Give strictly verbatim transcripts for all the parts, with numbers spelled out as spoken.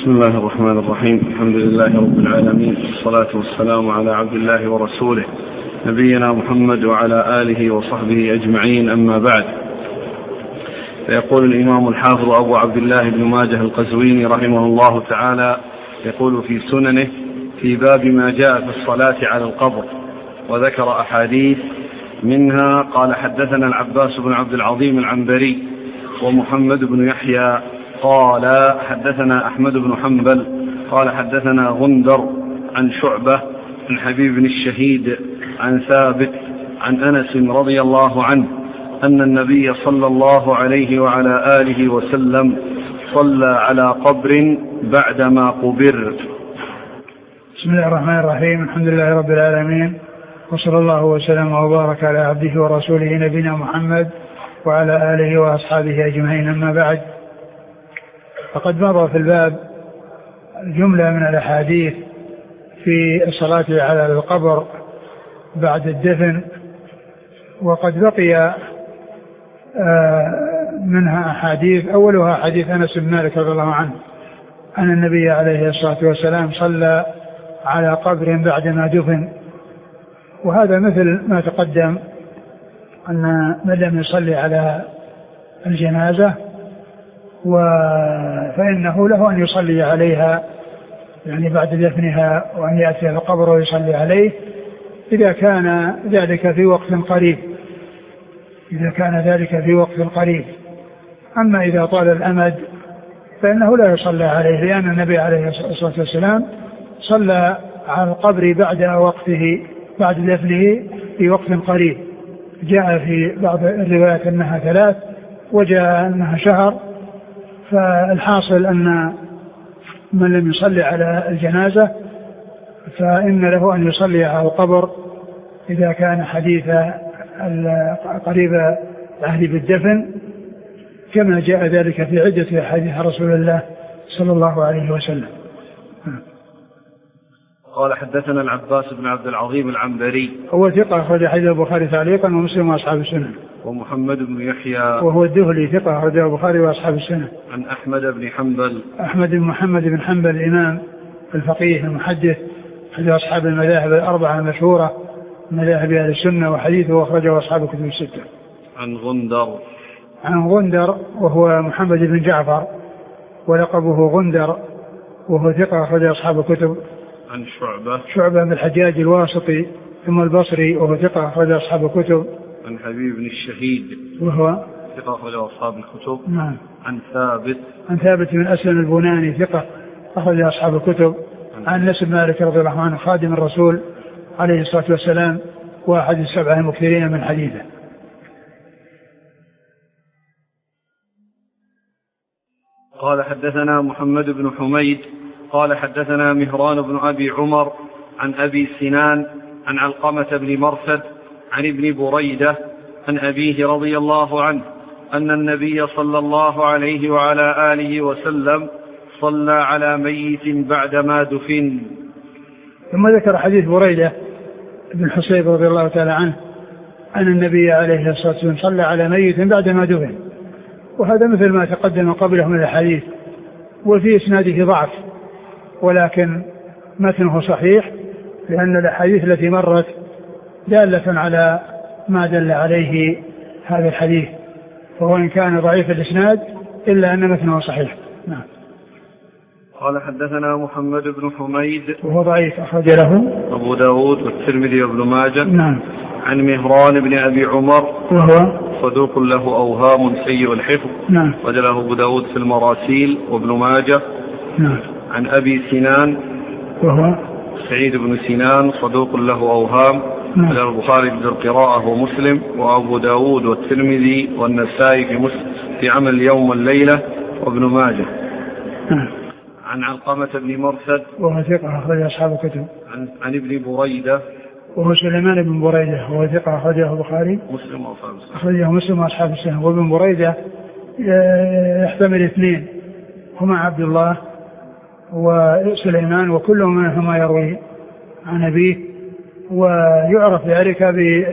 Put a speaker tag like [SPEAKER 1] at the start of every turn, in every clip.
[SPEAKER 1] بسم الله الرحمن الرحيم. الحمد لله رب العالمين، والصلاة والسلام على عبد الله ورسوله نبينا محمد وعلى آله وصحبه أجمعين، أما بعد. فيقول الإمام الحافظ أبو عبد الله بن ماجه القزويني رحمه الله تعالى، يقول في سننه في باب ما جاء في الصلاة على القبر، وذكر أحاديث منها قال: حدثنا العباس بن عبد العظيم العنبري ومحمد بن يحيى قال حدثنا أحمد بن حنبل قال حدثنا غندر عن شعبة عن حبيب بن الشهيد عن ثابت عن أنس رضي الله عنه أن النبي صلى الله عليه وعلى آله وسلم صلى على قبر بعدما قبر.
[SPEAKER 2] بسم الله الرحمن الرحيم. الحمد لله رب العالمين، وصلى الله وسلم وبارك على عبده ورسوله نبينا محمد وعلى آله وأصحابه أجمعين، أما بعد. فقد مضى في الباب جملة من الأحاديث في الصلاة على القبر بعد الدفن، وقد بقي منها أحاديث، أولها حديث أنس بن مالك رضي الله عنه أن النبي عليه الصلاة والسلام صلى على قبر بعدما دفن، وهذا مثل ما تقدم أن من لم يصلي على الجنازة فإنه له أن يصلي عليها يعني بعد دفنها، وأن يأتي القبر ويصلي عليه إذا كان ذلك في وقت قريب إذا كان ذلك في وقت قريب. أما إذا طال الأمد فإنه لا يصلى عليه، لأن النبي عليه الصلاة والسلام صلى على القبر بعد وقته بعد دفنه في وقت قريب. جاء في بعض الروايات أنها ثلاث، وجاء أنها شهر. فالحاصل أن من لم يصلي على الجنازة فإن له أن يصلي على القبر إذا كان حديث قريب العهد بالدفن، كما جاء ذلك في عدة حديث رسول الله صلى الله عليه وسلم.
[SPEAKER 1] قال: حدثنا العباس بن عبد العظيم العنبري
[SPEAKER 2] هو ثقة، أخرج حديث البخاري تعليقا ومسلم وأصحاب السنن.
[SPEAKER 1] ومحمد بن يحيى
[SPEAKER 2] وهو الدهلي ثقة، أخرج البخاري وأصحاب السنن.
[SPEAKER 1] عن أحمد بن حنبل
[SPEAKER 2] أحمد بن محمد بن حنبل الإمام الفقيه المحدث أحد أصحاب المذاهب الأربعة المشهورة مذاهب أهل السنة، وحديثه أخرجه أصحاب الكتب الستة.
[SPEAKER 1] عن غندر
[SPEAKER 2] عن غندر وهو محمد بن جعفر ولقبه غندر، وهو ثقة، أخرج أصحاب الكتب.
[SPEAKER 1] عن شعبة
[SPEAKER 2] شعبة بن الحجاج الواسطي ثم البصري، وهو ثقة، أخرج أصحاب الكتب.
[SPEAKER 1] عن حبيب بن الشهيد
[SPEAKER 2] وهو
[SPEAKER 1] ثقة، أخرج أصحاب الكتب.
[SPEAKER 2] نعم.
[SPEAKER 1] عن ثابت
[SPEAKER 2] عن ثابت بن أسلم البناني ثقة، أخرج أصحاب الكتب. عن أنس بن مالك رضي الله عنه خادم الرسول عليه الصلاة والسلام، وأحد السبعة المكثرين من حديثه.
[SPEAKER 1] قال: حدثنا محمد بن حميد قال حدثنا مهران بن أبي عمر عن أبي سنان عن علقمة بن مرثد عن ابن بريدة عن أبيه رضي الله عنه أن النبي صلى الله عليه وعلى آله وسلم صلى على ميت بعدما دفن.
[SPEAKER 2] ثم ذكر حديث بريدة بن حصيب رضي الله تعالى عنه أن النبي عليه الصلاة والسلام صلى على ميت بعدما دفن، وهذا مثل ما تقدم قبله من الحديث، وفي إسناده ضعف، ولكن متنه صحيح، لأن الأحاديث التي مرت دالة على ما دل عليه هذا الحديث، فهو إن كان ضعيف الإسناد إلا أن متنه صحيح. نعم.
[SPEAKER 1] قال: حدثنا محمد بن حميد
[SPEAKER 2] وهو ضعيف، أخرج له
[SPEAKER 1] أبو داود والترمذي وابن ماجه.
[SPEAKER 2] نعم.
[SPEAKER 1] عن مهران بن أبي عمر
[SPEAKER 2] وهو
[SPEAKER 1] صدوق له أوهام سيء الحفظ.
[SPEAKER 2] نعم.
[SPEAKER 1] وجله أبو داود في المراسيل وابن ماجه.
[SPEAKER 2] نعم.
[SPEAKER 1] عن أبي سنان وهو سعيد بن سنان صدوق له أوهام. نعم. وجله البخاري في القراءة ومسلم وأبو داود والترمذي والنسائي في مسلم في عمل اليوم والليلة وابن ماجه.
[SPEAKER 2] نعم.
[SPEAKER 1] عن علقمة بن مرثد
[SPEAKER 2] وهو ثقة، أخرج أصحاب الكتب.
[SPEAKER 1] عن, عن ابن بريدة
[SPEAKER 2] وهو سليمان بن بريدة، وهو ثقة، أخرجه البخاري
[SPEAKER 1] مسلم وأصحاب السنة.
[SPEAKER 2] أخرجه مسلم وأصحاب السنة. وابن بريدة يحتمل اثنين، هما عبد الله وسليمان، وكل منهما يروي عن أبيه، ويعرف ذلك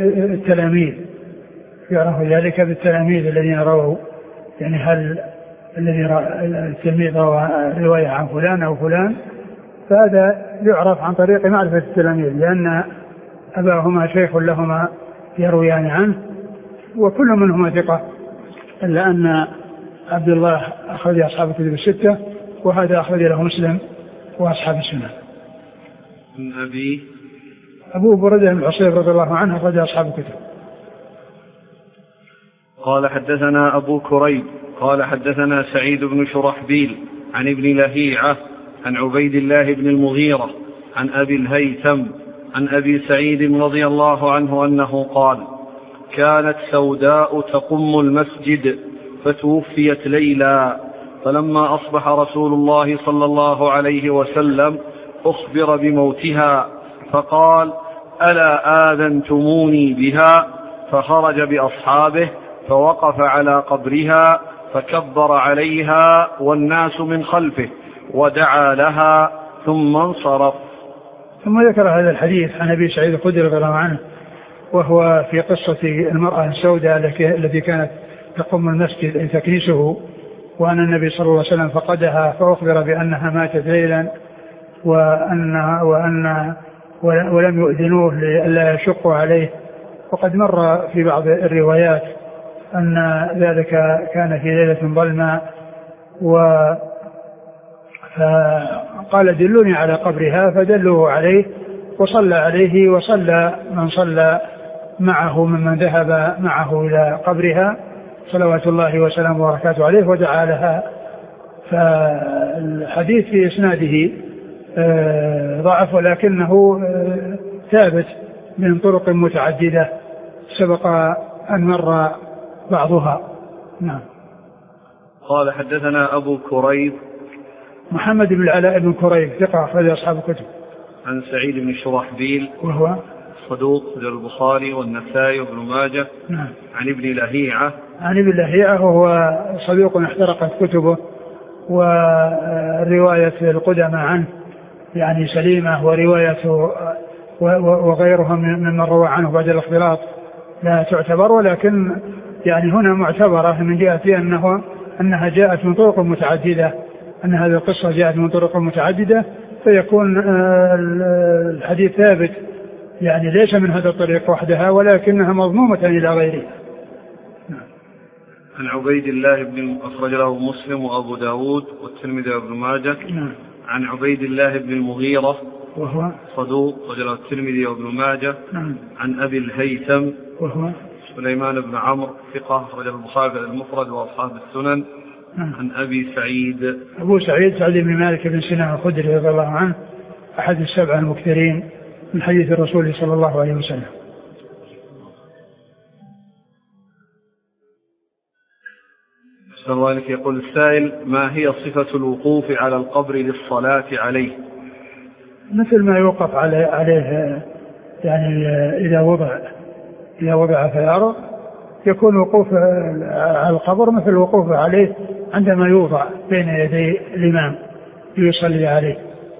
[SPEAKER 2] بالتلاميذ يعرف ذلك بالتلاميذ الذين رووا، يعني هل الذي التلميذ روى رواية عن فلان أو فلان، فهذا يعرف عن طريق معرفة التلاميذ، لأن أباهما شيخ لهما يرويان عنه وكل منهما ثقة، إلا أن عبد الله أخرج أصحاب الكتب الستة وهذا أخرج له مسلم وأصحاب السنن.
[SPEAKER 1] من أبي
[SPEAKER 2] أبو بريدة بن الحصيب رضي الله عنه أخرج أصحاب الكتب.
[SPEAKER 1] قال حدثنا أبو كريب قال حدثنا سعيد بن شرحبيل عن ابن لهيعة عن عبيد الله بن المغيرة عن أبي الهيثم عن أبي سعيد رضي الله عنه أنه قال: كانت سوداء تقم المسجد فتوفيت ليلا، فلما أصبح رسول الله صلى الله عليه وسلم أخبر بموتها فقال: ألا آذنتموني بها؟ فخرج بأصحابه فوقف على قبرها فكبر عليها والناس من خلفه ودعا لها ثم انصرف.
[SPEAKER 2] ثم ذكر هذا الحديث عن أبي سعيد الخدري رضي الله عنه، وهو في قصة المرأة السوداء التي كانت تقوم المسجد أي تكنيسه، وأن النبي صلى الله عليه وسلم فقدها فأخبر بأنها ماتت ليلا وأن وأن ولم يؤذنوه لئلا يشقوا عليه. وقد مر في بعض الروايات أن ذلك كان في ليلة ظلمة، فقال: دلوني على قبرها، فدلوه عليه وصلى عليه وصلى من صلى معه ممن ذهب معه إلى قبرها صلوات الله وسلامه وبركاته عليه ودعا لها. فالحديث في إسناده ضعف ولكنه ثابت من طرق متعددة سبق أن مر بعضها. نعم.
[SPEAKER 1] قال حدثنا أبو كريب
[SPEAKER 2] محمد بن العلاء بن كريب ثقة أخرج أصحاب الكتب.
[SPEAKER 1] عن سعيد بن شرحبيل وهو
[SPEAKER 2] صدوق
[SPEAKER 1] أخرج البخاري والنسائي وابن ماجه.
[SPEAKER 2] نعم.
[SPEAKER 1] عن ابن لهيعة
[SPEAKER 2] عن ابن لهيعة وهو صدوق احترقت كتبه، ورواية القدماء عنه يعني سليمة، ورواية وغيرهم ممن روى عنه بعد الاختلاط لا تعتبر، ولكن يعني هنا معتبرة من جهة أنه أنها جاءت من طرق متعددة، أن هذه القصة جاءت من طرق متعددة، فيكون الحديث ثابت يعني ليس من هذا الطريق وحدها ولكنها مضمومة إلى غيره.
[SPEAKER 1] عن عبيد الله بن أخرج له مسلم وأبو داود والترمذي وابن ماجه. عن عبيد الله بن المغيرة
[SPEAKER 2] وهو
[SPEAKER 1] صدوق أخرج له الترمذي وابن ماجه. عن أبي الهيثم
[SPEAKER 2] وهو
[SPEAKER 1] سليمان بن عمرو ثقة أخرج البخاري المفرد وأصحاب السنن. عن أبي سعيد
[SPEAKER 2] أبو سعيد سعد بن مالك بن سنان الخدري رضي الله عنه أحد السبع المكثرين من حديث الرسول صلى الله عليه وسلم.
[SPEAKER 1] سؤالك يقول السائل: ما هي صفة الوقوف على القبر للصلاة عليه؟
[SPEAKER 2] مثل ما يوقف عليه يعني إذا وضع إذا وضع في الأرض يكون وقوف على القبر مثل الوقوف عليه عندما يوضع بين يدي الإمام يصلي عليه.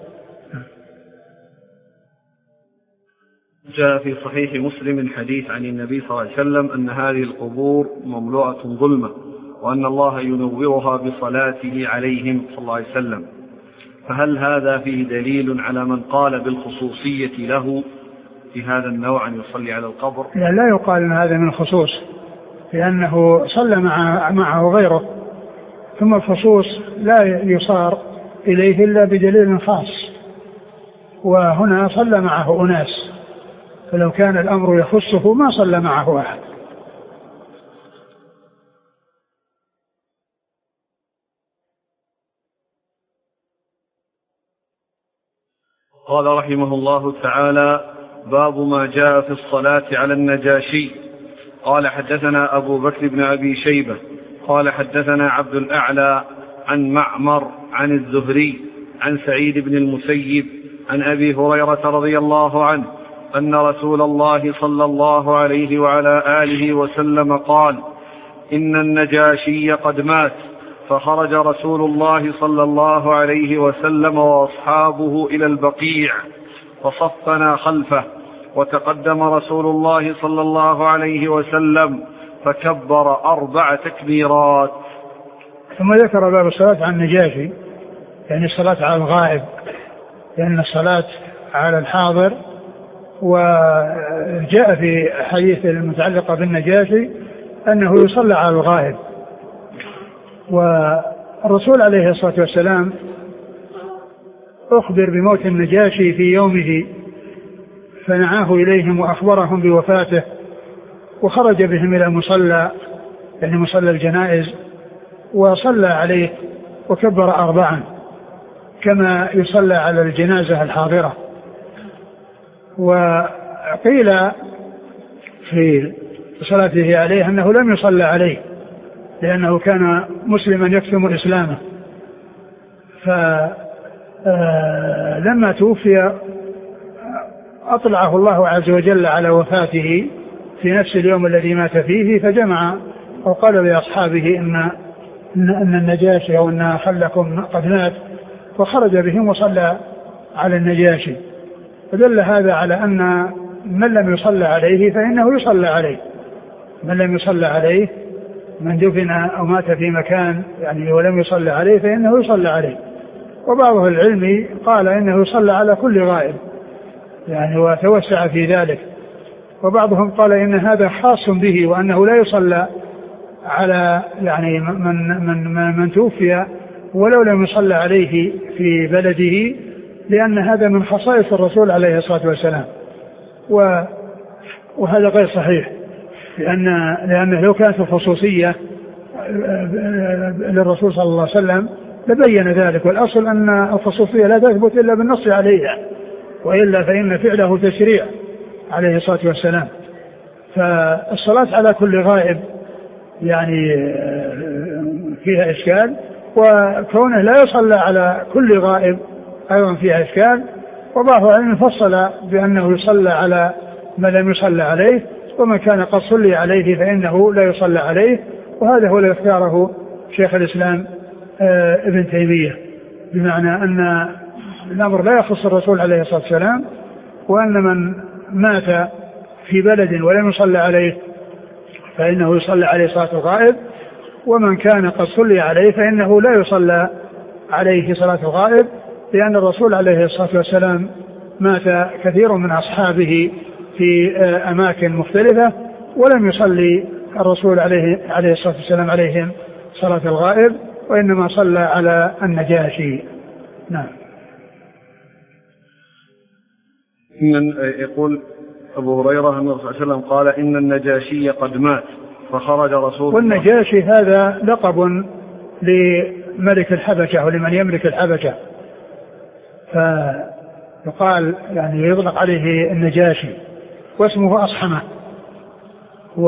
[SPEAKER 1] جاء في صحيح مسلم حديث عن النبي صلى الله عليه وسلم أن هذه القبور مملوءة ظلمة وأن الله ينورها بصلاته عليهم صلى الله عليه وسلم، فهل هذا فيه دليل على من قال بالخصوصية له في هذا النوع أن يصلي على القبر؟
[SPEAKER 2] لا, لا يقال أن هذا من الخصوص، لأنه صلى مع معه غيره، ثم الخصوص لا يصار إليه إلا بدليل خاص، وهنا صلى معه أناس، فلو كان الأمر يخصه ما صلى معه أحد.
[SPEAKER 1] قال رحمه الله تعالى: باب ما جاء في الصلاة على النجاشي. قال حدثنا أبو بكر بن أبي شيبة قال حدثنا عبد الأعلى عن معمر عن الزهري عن سعيد بن المسيب عن أبي هريرة رضي الله عنه أن رسول الله صلى الله عليه وعلى آله وسلم قال: إن النجاشي قد مات، فخرج رسول الله صلى الله عليه وسلم وأصحابه إلى البقيع فصفنا خلفه، وتقدم رسول الله صلى الله عليه وسلم فكبر أربع تكبيرات.
[SPEAKER 2] ثم ذكر باب الصلاة على النجاشي، يعني الصلاة على الغائب، لأن الصلاة على الحاضر. وجاء في حديث المتعلقة بالنجاشي أنه يصلى على الغائب. والرسول عليه الصلاة والسلام أخبر بموت النجاشي في يومه فنعاه إليهم وأخبرهم بوفاته، وخرج بهم إلى مصلى، يعني مصلى الجنائز، وصلى عليه وكبر أربعا كما يصلى على الجنازة الحاضرة. وقيل في صلاته عليه أنه لم يصلى عليه لأنه كان مسلما يكتم إسلامه، فلما توفي أطلعه الله عز وجل على وفاته في نفس اليوم الذي مات فيه، فجمع أو قال لأصحابه إن, إن النجاشي أو إن خلكم قد مات، فخرج بهم وصلى على النجاشي. فدل هذا على أن من لم يصلى عليه فإنه يصلى عليه، من لم يصلى عليه، من دفن أو مات في مكان يعني ولم يصلى عليه فإنه يصلى عليه. وبعض العلم قال إنه يصلى على كل غائب يعني وتوسع في ذلك، وبعضهم قال إن هذا خاص به وأنه لا يصلى على يعني من, من, من, من توفي ولو لم يصلى عليه في بلده، لأن هذا من خصائص الرسول عليه الصلاة والسلام، وهذا غير صحيح، لأن لأنه لو كانت الخصوصية للرسول صلى الله عليه وسلم لبين ذلك، والأصل أن الخصوصية لا تثبت إلا بالنص عليها، وإلا فإن فعله تشريع عليه الصلاة والسلام. فالصلاة على كل غائب يعني فيها إشكال، وكونه لا يصلى على كل غائب أيضا فيها إشكال. وبعض العلم فصل بأنه يصلى على من لم يصلى عليه، ومن كان قد صلي عليه فإنه لا يصلى عليه، وهذا هو الذي اختاره شيخ الإسلام ابن تيمية، بمعنى أن الأمر لا يخص الرسول عليه الصلاة والسلام، وأن من مات في بلد ولم يصلى عليه فإنه يصلى عليه صلاة الغائب، ومن كان قد صلي عليه فإنه لا يصلى عليه صلاة الغائب، لأن الرسول عليه الصلاة والسلام مات كثير من أصحابه في أماكن مختلفة ولم يصلي الرسول عليه عليه الصلاة والسلام عليهم صلاة الغائب، وإنما صلى على النجاشي. نعم.
[SPEAKER 1] إن يقول أبو هريرة أن الرسول صلى الله عليه وسلم قال إن النجاشي قد مات فخرج رسول.
[SPEAKER 2] والنجاشي هذا لقب لملك الحبشة ولمن يملك الحبشة، فيقال يعني يطلق عليه النجاشي، واسمه أصحمة. و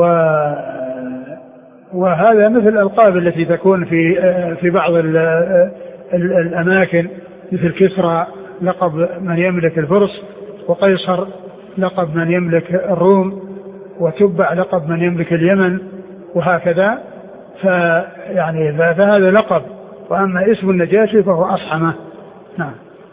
[SPEAKER 2] وهذا مثل الألقاب التي تكون في في بعض الأماكن، مثل كسرى لقب من يملك الفرس، وقيصر لقب من يملك الروم، وتبع لقب من يملك اليمن، وهكذا. فيعني فهذا لقب، وأما اسم النجاشي فهو أصحمة. نعم.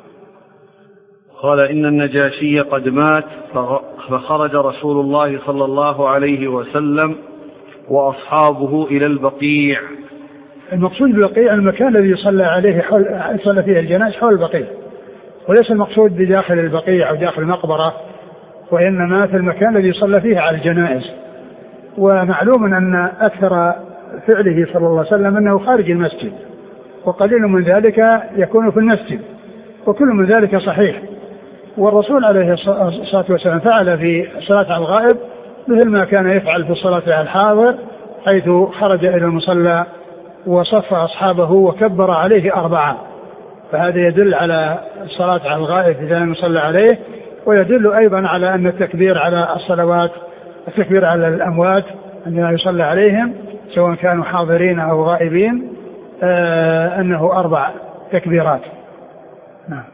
[SPEAKER 1] قال إن النجاشي قد مات فخرج رسول الله صلى الله عليه وسلم وأصحابه إلى البقيع.
[SPEAKER 2] المقصود بالبقيع المكان الذي صلى عليه حول صلى فيه الجنائز حول البقيع، وليس المقصود بداخل البقيع أو داخل المقبرة، وإنما في المكان الذي صلى فيه على الجنائز. ومعلوم أن أكثر فعله صلى الله عليه وسلم أنه خارج المسجد، وقليل من ذلك يكون في المسجد، وكل من ذلك صحيح. والرسول عليه الصلاة والسلام فعل في الصلاة على الغائب مثل ما كان يفعل في الصلاة على الحاضر، حيث خرج إلى المصلى وصف أصحابه وكبر عليه أربعة، فهذا يدل على الصلاة على الغائب إذا لم يصلى عليه، ويدل أيضا على أن التكبير على الصلوات، التكبير على الأموات عندما يصلى عليهم سواء كانوا حاضرين أو غائبين، آه أنه أربع تكبيرات. نعم.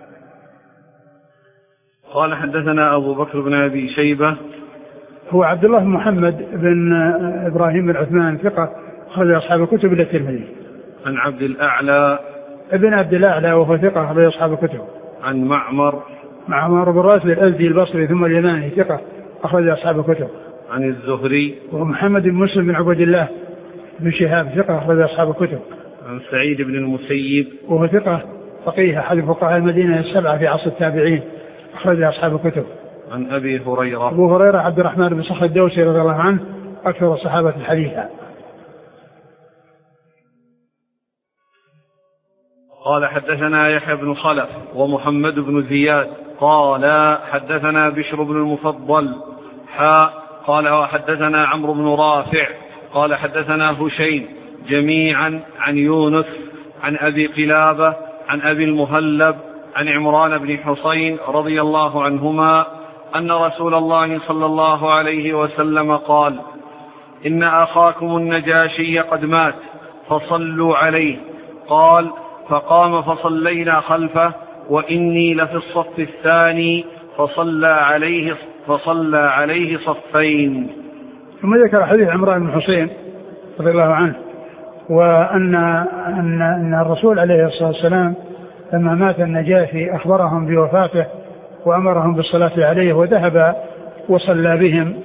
[SPEAKER 1] قال حدثنا أبو بكر بن أبي شيبة
[SPEAKER 2] هو عبد الله بن محمد بن إبراهيم بن عثمان ثقة أخرج أصحاب الكتب إلى الترمذي.
[SPEAKER 1] عن عبد الأعلى
[SPEAKER 2] ابن عبد الأعلى وهو ثقة أخرج أصحاب الكتب.
[SPEAKER 1] عن معمر
[SPEAKER 2] معمر بن راشد الأزدي البصري ثم اليماني ثقة أخرج أصحاب الكتب.
[SPEAKER 1] عن الزهري
[SPEAKER 2] ومحمد بن مسلم بن عبد الله بن شهاب ثقة أخرج أصحاب الكتب.
[SPEAKER 1] عن سعيد بن المسيب
[SPEAKER 2] وهو ثقة فقيه أحد فقهاء المدينة السبعة في عصر التابعين أخرج أصحاب الكتب.
[SPEAKER 1] عن أبي هريرة
[SPEAKER 2] أبو هريرة عبد الرحمن بن صخر الدوسي رضي الله عنه أكثر الصحابة الحديثا.
[SPEAKER 1] قال حدثنا يحيى بن خلف ومحمد بن زياد قال حدثنا بشر بن المفضل حاء قال وحدثنا عمرو بن رافع قال حدثنا هشيم جميعا عن يونس عن أبي قلابة عن أبي المهلب عن عمران بن حسين رضي الله عنهما أن رسول الله صلى الله عليه وسلم قال إن أخاكم النجاشي قد مات فصلوا عليه. قال فقام فصلينا خلفه وإني لفي الصف الثاني فصلى عليه, فصلى عليه صفين.
[SPEAKER 2] ثم ذكر حديث عمران بن حسين رضي الله عنه وأن أن أن الرسول عليه الصلاة والسلام لما مات النجاشي أخبرهم بوفاته وأمرهم بالصلاة عليه وذهب وصلى بهم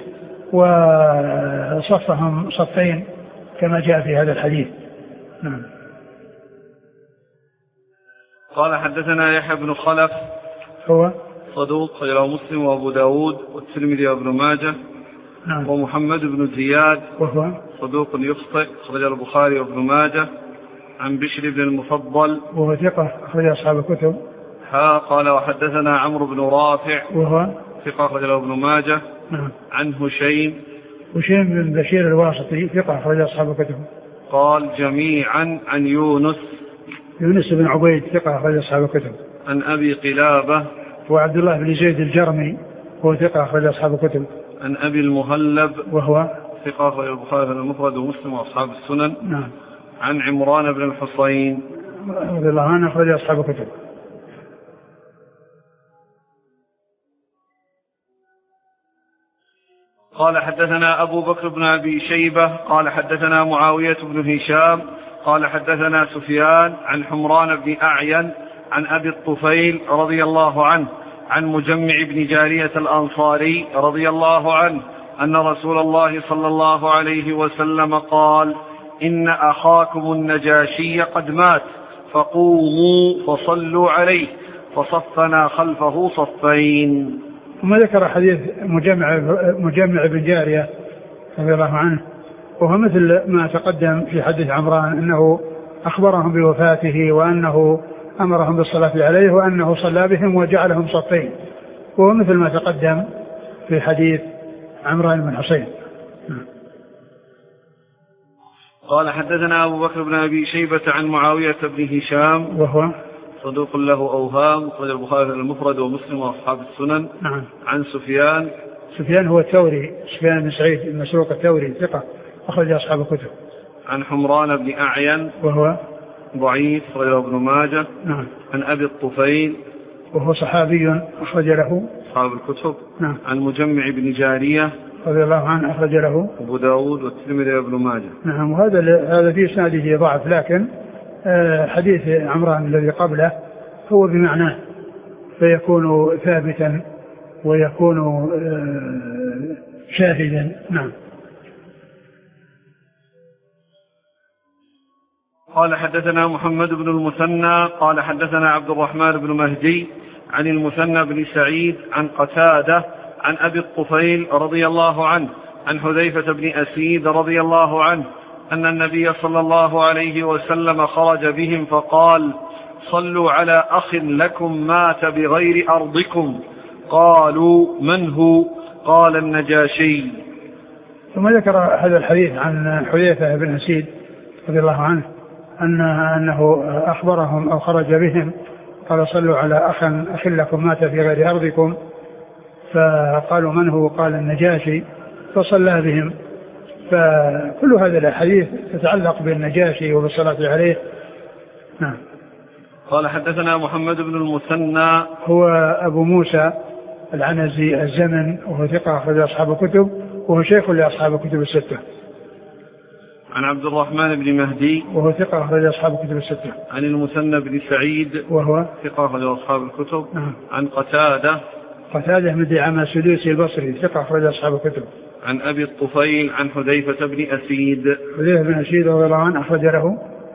[SPEAKER 2] وصفهم صفين كما جاء في هذا الحديث. نعم.
[SPEAKER 1] قال حدثنا يحيى بن خلف
[SPEAKER 2] هو
[SPEAKER 1] صدوق خرجه مسلم وأبو داود والترمذي وابن ماجه.
[SPEAKER 2] نعم.
[SPEAKER 1] ومحمد بن زياد
[SPEAKER 2] وهو
[SPEAKER 1] صدوق يخطئ خرجه البخاري وابن ماجه. عن بشر بن المفضل
[SPEAKER 2] وهو ثقة أخرج أصحاب الكتب.
[SPEAKER 1] ها قال وحدثنا عمرو بن رافع
[SPEAKER 2] وهو
[SPEAKER 1] ثقة أخرجه ابن ماجه.
[SPEAKER 2] نعم.
[SPEAKER 1] عن هشيم
[SPEAKER 2] هشيم بن بشير الواسطي ثقة أخرج أصحاب الكتب.
[SPEAKER 1] قال جميعا عن يونس
[SPEAKER 2] يونس بن عبيد ثقة أخرج أصحاب الكتب.
[SPEAKER 1] عن أبي قلابة
[SPEAKER 2] وعبد الله بن زيد الجرمي هو ثقة أخرج أصحاب الكتب.
[SPEAKER 1] عن أبي المهلب
[SPEAKER 2] وهو
[SPEAKER 1] ثقة أخرج البخاري المفرد ومسلم وأصحاب السنن.
[SPEAKER 2] نعم.
[SPEAKER 1] عن عمران بن الحصين
[SPEAKER 2] رضي الله عنه أخرج أصحاب الكتب.
[SPEAKER 1] قال حدثنا أبو بكر بن أبي شيبة قال حدثنا معاوية بن هشام قال حدثنا سفيان عن حمران بن أعين عن أبي الطفيل رضي الله عنه عن مجمع بن جارية الأنصاري رضي الله عنه أن رسول الله صلى الله عليه وسلم قال إن أخاكم النجاشي قد مات فقوموا فصلوا عليه فصفنا خلفه صفين.
[SPEAKER 2] ثم ذكر حديث مجمع, مجمع بن جارية رضي الله عنه وهو مثل ما تقدم في حديث عمران أنه أخبرهم بوفاته وأنه أمرهم بالصلاة عليه وأنه صلى بهم وجعلهم صفين وهو مثل ما تقدم في حديث عمران بن حسين.
[SPEAKER 1] قال حدثنا أبو بكر بن أبي شيبة عن معاوية بن هشام
[SPEAKER 2] وهو
[SPEAKER 1] صدوق له أوهام أخرج البخاري المفرد ومسلم وأصحاب السنن.
[SPEAKER 2] نعم.
[SPEAKER 1] عن سفيان
[SPEAKER 2] سفيان هو الثوري سفيان بن سعيد المسروق الثوري ثقة أخرج أصحاب الكتب.
[SPEAKER 1] عن حمران بن أعين
[SPEAKER 2] وهو
[SPEAKER 1] ضعيف أخرجه ابن ماجه.
[SPEAKER 2] نعم.
[SPEAKER 1] عن أبي الطفيل
[SPEAKER 2] وهو صحابي أخرج له
[SPEAKER 1] أصحاب الكتب.
[SPEAKER 2] نعم.
[SPEAKER 1] عن مجمع بن جارية
[SPEAKER 2] رضي الله عنه أخرج له
[SPEAKER 1] أبو داود والترمذي وابن ماجه.
[SPEAKER 2] نعم. وهذا هذا في إسناده ضعف لكن حديث عمران الذي قبله هو بمعناه فيكون ثابتا ويكون شاهدا. نعم.
[SPEAKER 1] قال حدثنا محمد بن المثنى قال حدثنا عبد الرحمن بن مهدي عن المثنى بن سعيد عن قتادة عن أبي الطفيل رضي الله عنه عن حذيفة بن أسيد رضي الله عنه أن النبي صلى الله عليه وسلم خرج بهم فقال صلوا على أخ لكم مات بغير أرضكم. قالوا من هو؟ قال النجاشي.
[SPEAKER 2] ثم ذكر هذا الحديث عن حذيفة بن أسيد رضي الله عنه أن أنه أخبرهم أو خرج بهم قال صلوا على أخ أخ لكم مات في غير أرضكم فقالوا من هو؟ قال النجاشي فصلى بهم. فكل هذا الحديث تتعلق بالنجاشي وبالصلاة عليه. نعم.
[SPEAKER 1] قال حدثنا محمد بن المثنى
[SPEAKER 2] هو أبو موسى العنزي الزمن وهو ثقة أخرج أصحاب الكتب وهو شيخ لأصحاب الكتب الستة.
[SPEAKER 1] عن عبد الرحمن بن مهدي
[SPEAKER 2] وهو ثقة أخرج أصحاب الكتب الستة.
[SPEAKER 1] عن المثنى بن سعيد
[SPEAKER 2] وهو
[SPEAKER 1] ثقة أخرج أصحاب الكتب.
[SPEAKER 2] نعم.
[SPEAKER 1] عن قتادة
[SPEAKER 2] قتادة بن دعامة السدوسي البصري ثقة أخرج أصحاب الكتب.
[SPEAKER 1] عن أبي الطفيل عن حذيفة بن أسيد
[SPEAKER 2] حذيفة بن أسيد رضي الله عنه أخرج له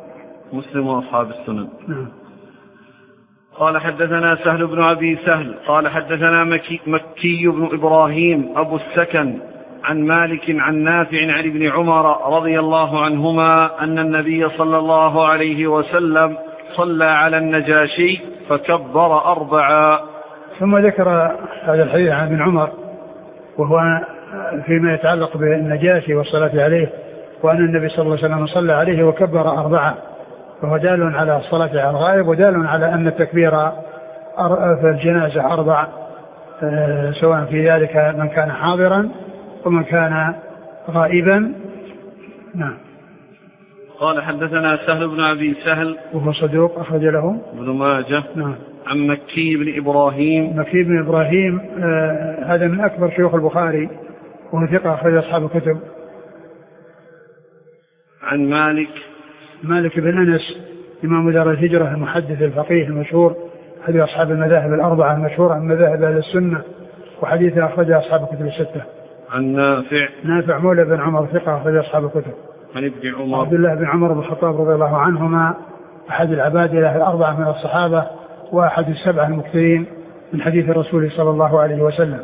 [SPEAKER 1] مسلم وأصحاب السنن.
[SPEAKER 2] نعم.
[SPEAKER 1] قال حدثنا سهل بن أبي سهل قال حدثنا مكي, مكي بن إبراهيم أبو السكن عن مالك عن نافع عن ابن عمر رضي الله عنهما أن النبي صلى الله عليه وسلم صلى على النجاشي فكبر أربعا.
[SPEAKER 2] ثم ذكر هذا الحديث عن ابن عمر وهو فيما يتعلق بالنجاشي والصلاة عليه، وأن النبي صلى الله عليه وسلم صلى عليه وكبر أربعا، وهو دال على الصلاة على الغائب ودال على أن التكبير في الجنازة أربع، سواء في ذلك من كان حاضرا ومن كان غائبا. نعم.
[SPEAKER 1] قال حدثنا سهل بن أبي سهل وهو
[SPEAKER 2] صدوق أخرج له
[SPEAKER 1] ابن ماجه.
[SPEAKER 2] نعم.
[SPEAKER 1] عن مكي بن إبراهيم.
[SPEAKER 2] مكي بن إبراهيم آه هذا من أكبر شيوخ البخاري وهو ثقة أخرج أصحاب الكتب.
[SPEAKER 1] عن مالك.
[SPEAKER 2] مالك بن أنس إمام دار الهجرة المحدث الفقيه المشهور أحد أصحاب المذاهب الأربعة المشهورة من مذاهب أهل السنة، وحديثه أخرج أصحاب الكتب الستة.
[SPEAKER 1] عن نافع.
[SPEAKER 2] نافع مولى بن عمر ثقة أخرج أصحاب الكتب.
[SPEAKER 1] عن ابن عمر.
[SPEAKER 2] عبد الله بن عمر بن الخطاب رضي الله عنهما أحد العبادلة الأربعة من الصحابة وأحد السبعة المكثرين من حديث الرسول صلى الله عليه وسلم.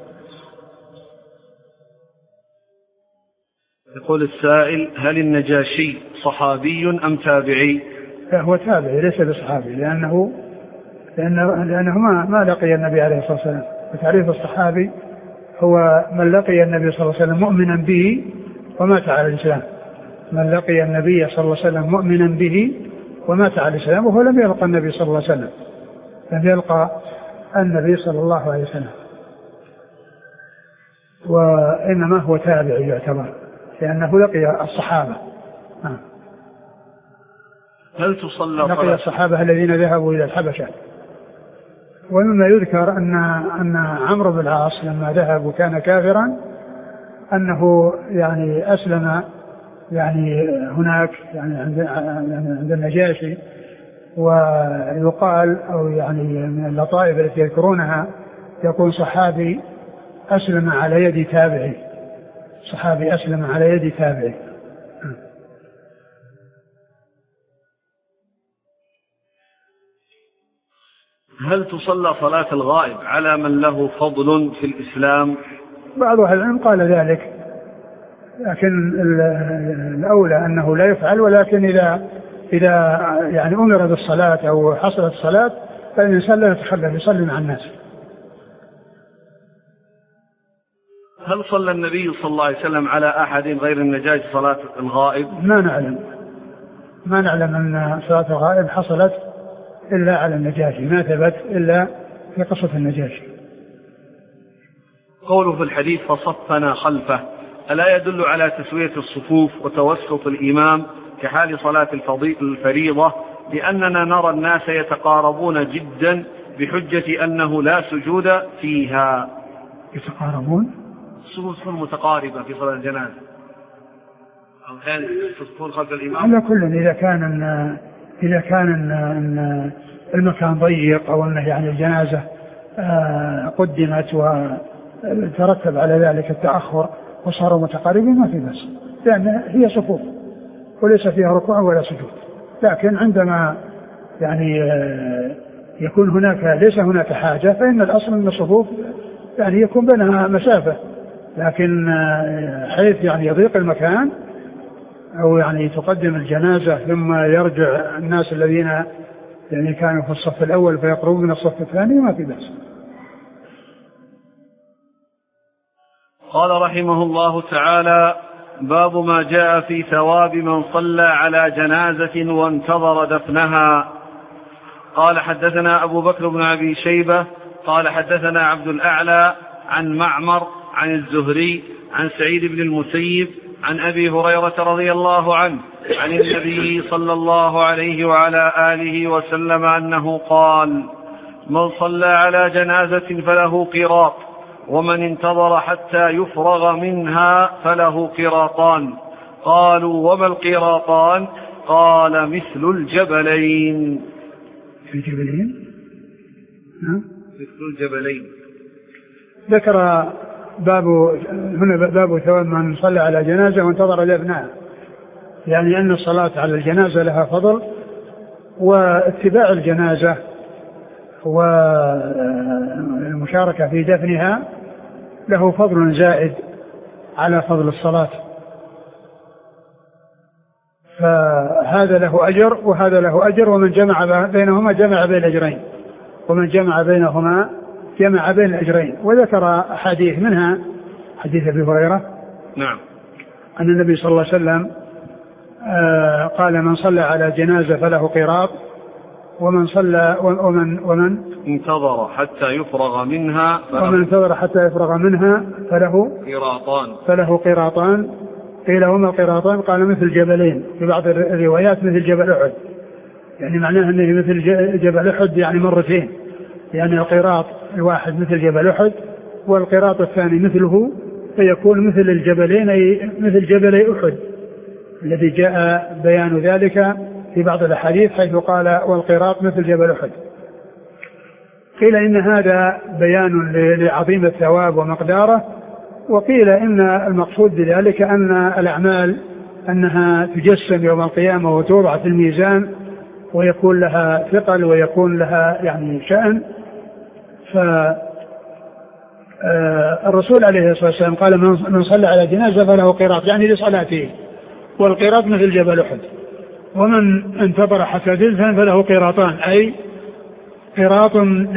[SPEAKER 1] يقول السائل: هل النجاشي صحابي أم تابعي؟
[SPEAKER 2] هو تابعي ليس بصحابي، لأنه لأنه, لأنه ما, ما لقي النبي عليه الصلاة والسلام. وتعريف الصحابي هو من لقي النبي صلى الله عليه وسلم مؤمنا به ومات على الإسلام. من لقي النبي صلى الله عليه وسلم مؤمنا به ومات على الإسلام، وهو لم يلقى النبي صلى الله عليه وسلم، لم يلقى النبي صلى الله عليه وسلم، وإنما هو تابعي يعتبر لأنه لقي الصحابة. آه.
[SPEAKER 1] هل تصلى
[SPEAKER 2] لقي الصحابة الذين ذهبوا إلى الحبشة. ومما يذكر أن أن عمرو بن العاص لما ذهب وكان كافرا أنه يعني أسلم يعني هناك يعني عند عند النجاشي، ويقال أو يعني من اللطائف التي يذكرونها يكون صحابي أسلم على يد تابعي، صحابي أسلم على يد تابعي.
[SPEAKER 1] هل تصلى صلاة الغائب على من له فضل في الإسلام؟
[SPEAKER 2] بعض أهل العلم قال ذلك، لكن الأولى أنه لا يفعل، ولكن إذا إذا يعني أمر بالصلاة أو حصلت الصلاة فالإنسان لا يتخلف يصلي مع الناس.
[SPEAKER 1] هل صلى النبي صلى الله عليه وسلم على أحد غير النجاشي صلاة الغائب؟
[SPEAKER 2] ما نعلم ما نعلم أن صلاة الغائب حصلت إلا على النجاشي، ما ثبت إلا في قصة النجاشي.
[SPEAKER 1] قوله في الحديث فصفنا خلفه، ألا يدل على تسوية الصفوف وتوسط الإمام كحال صلاة الفريضة؟ لأننا نرى الناس يتقاربون جدا بحجة أنه لا سجود فيها.
[SPEAKER 2] يتقاربون؟
[SPEAKER 1] الصفوف تكون متقاربة في صلاة الجنازة، أحيانا تصفون خلف الإمام.
[SPEAKER 2] على كل إذا كان إذا كان المكان ضيق أو أنه يعني الجنازة قدمت وترتب على ذلك التأخر وصاروا متقاربين ما في بس، لأن هي صفوف وليس فيها ركوع ولا سجود. لكن عندما يعني يكون هناك ليس هناك حاجة فإن الأصل من الصفوف يعني يكون بينها مسافة، لكن حيث يعني يضيق المكان أو يعني تقدم الجنازة ثم يرجع الناس الذين يعني كانوا في الصف الأول فيقربون من الصف الثاني ما في بأس.
[SPEAKER 1] قال رحمه الله تعالى: باب ما جاء في ثواب من صلى على جنازة وانتظر دفنها. قال حدثنا أبو بكر بن أبي شيبة قال حدثنا عبد الأعلى عن معمر عن الزهري عن سعيد بن المسيب عن أبي هريرة رضي الله عنه عن النبي صلى الله عليه وعلى آله وسلم أنه قال: من صلى على جنازة فله قيراط، ومن انتظر حتى يفرغ منها فله قيراطان. قالوا: وما القيراطان؟ قال: مثل الجبلين.
[SPEAKER 2] الجبلين؟
[SPEAKER 1] مثل الجبلين.
[SPEAKER 2] ذكر باب هنا باب ثواب من صلى على جنازة وانتظر دفنها، يعني أن الصلاة على الجنازة لها فضل، واتباع الجنازة والمشاركة في دفنها له فضل زائد على فضل الصلاة، فهذا له أجر وهذا له أجر، ومن جمع بينهما جمع بين الأجرين، ومن جمع بينهما جمع بين الأجرين. وذكر حديث منها حديث أبي هريرة
[SPEAKER 1] نعم
[SPEAKER 2] أن النبي صلى الله عليه وسلم آه قال من صلى على جنازة فله قيراط، ومن صلى ومن ومن
[SPEAKER 1] انتظر حتى يفرغ منها
[SPEAKER 2] ومن انتظر حتى يفرغ منها فله
[SPEAKER 1] قيراطان
[SPEAKER 2] فله قيراطان. قيل هما قيراطان، قال مثل جبلين، في بعض الروايات مثل جبل أحد، يعني معناه أنه مثل جبل أحد يعني مرتين، يعني القيراط الواحد مثل جبل أحد والقيراط الثاني مثله، فيكون مثل الجبلين أي مثل جبلي أحد الذي جاء بيان ذلك في بعض الأحاديث حيث قال والقيراط مثل جبل أحد. قيل إن هذا بيان لعظيم الثواب ومقداره، وقيل إن المقصود بذلك أن الأعمال أنها تجسم يوم القيامة وتوضع في الميزان ويكون لها ثقل ويكون لها يعني شأن. فالرسول عليه الصلاة والسلام قال من صلى على جنازة فله قيراط، يعني لصلاته، والقيراط مثل جبل أحد، ومن انتظر حتى تدفن فله قيراطان، أي قيراط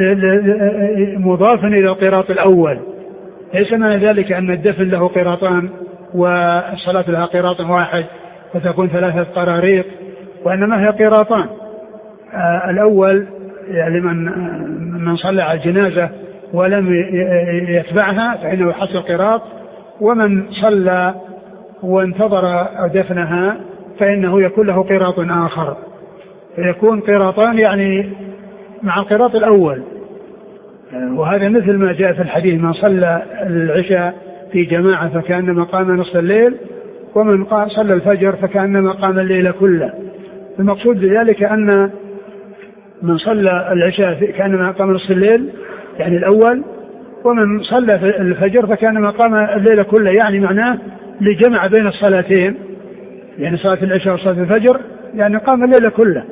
[SPEAKER 2] مضاف إلى القيراط الأول. ليس معنى ذلك أن الدفن له قيراطان والصلاة لها قيراط واحد فتكون ثلاثة قراريط، وإنما هي قيراطان. آه الأول يعني من من صلى على الجنازة ولم يتبعها فإنه يحصل قيراط، ومن صلى وانتظر دفنها فإنه يكون له قيراط آخر، فيكون قيراطان يعني مع القيراط الأول. وهذا مثل ما جاء في الحديث من صلى العشاء في جماعة فكأنما قام نصف الليل، ومن صلى الفجر فكأنما قام الليل كله. المقصود بذلك أن من صلى العشاء كأنما قام نصف الليل يعني الأول، ومن صلى الفجر فكأنما قام الليل كله، يعني معناه لجمع بين الصلاتين، يعني صلاة العشاء وصلاة الفجر يعني قام الليل كله،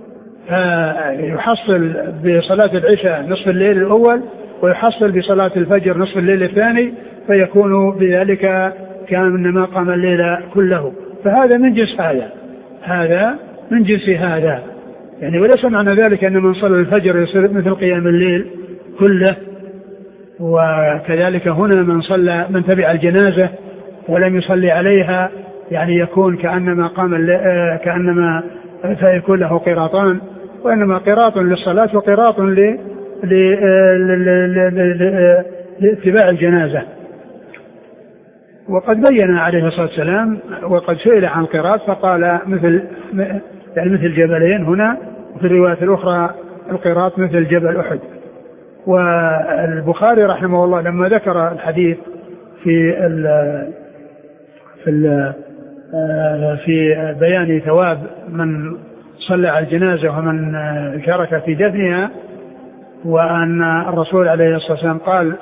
[SPEAKER 2] فيحصل بصلاة العشاء نصف الليل الأول ويحصل بصلاة الفجر نصف الليل الثاني، فيكون بذلك كأنما قام الليل كله. فهذا من جنس هذا هذا من جنس هذا يعني، وليس معنى ذلك أن من صلى الفجر يصير مثل قيام الليل كله. وكذلك هنا من صلى من تبع الجنازة ولم يصلي عليها يعني يكون كأنما قام كأنما فيكون له قيراطان، وإنما قيراط للصلاة وقيراط لاتباع الجنازة. وقد بين عليه الصلاة والسلام وقد سئل عن قيراط فقال مثل يعني مثل جبلين هنا، وفي الرواية الأخرى القيراط مثل جبل أحد. والبخاري رحمه الله لما ذكر الحديث في ال في ال في بيان ثواب من صلى على الجنازة ومن شارك في دفنها، وأن الرسول عليه الصلاة والسلام قال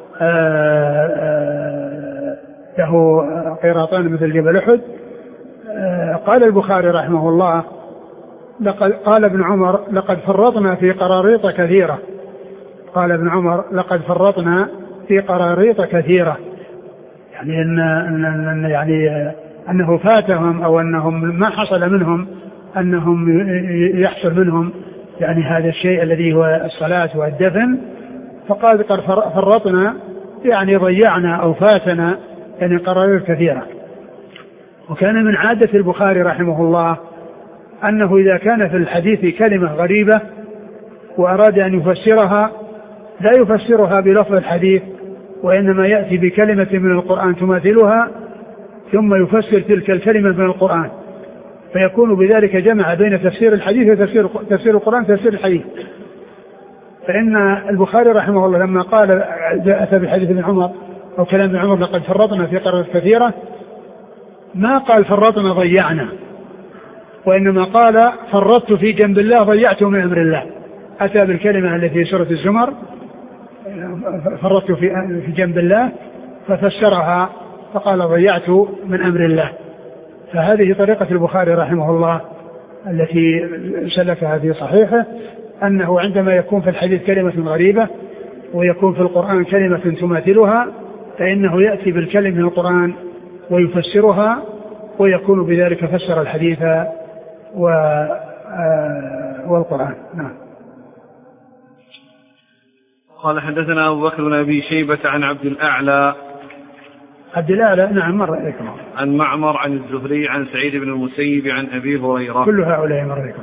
[SPEAKER 2] له قيراطان مثل جبل أحد، قال البخاري رحمه الله لقد قال ابن عمر لقد فرطنا في قراريط كثيرة قال ابن عمر لقد فرطنا في قراريط كثيرة، يعني أن, أن يعني أنه فاتهم أو أنهم ما حصل منهم أنهم يحصل منهم يعني هذا الشيء الذي هو الصلاة والدفن، فقال قد فرطنا يعني ضيعنا أو فاتنا يعني قراريط كثيرة. وكان من عادة البخاري رحمه الله أنه إذا كان في الحديث كلمة غريبة وأراد أن يفسرها لا يفسرها بلفظ الحديث، وإنما يأتي بكلمة من القرآن تماثلها ثم يفسر تلك الكلمة من القرآن، فيكون بذلك جمع بين تفسير الحديث وتفسير تفسير القرآن تفسير الحديث. فإن البخاري رحمه الله لما قال أتى بحديث ابن عمر أو كلام ابن عمر لقد فرطنا في قرارات كثيرة، ما قال فرطنا ضيعنا، وإنما قال فرطت في جنب الله ضيعت من أمر الله. أتى بالكلمة التي في سورة الزمر فرطت في جنب الله ففسرها فقال ضيعت من أمر الله. فهذه طريقة البخاري رحمه الله التي سلكها في صحيحه، أنه عندما يكون في الحديث كلمة غريبة ويكون في القرآن كلمة تماثلها فإنه يأتي بالكلمة من القرآن ويفسرها ويكون بذلك فسر الحديث والقرآن. نعم.
[SPEAKER 1] قال حدثنا أبو بكر بن أبي شيبة عن عبد الأعلى
[SPEAKER 2] عبد الأعلى نعم مر عليكم.
[SPEAKER 1] عن معمر عن الزهري عن سعيد بن المسيب عن أبي هريرة.
[SPEAKER 2] كل هؤلاء مر عليكم.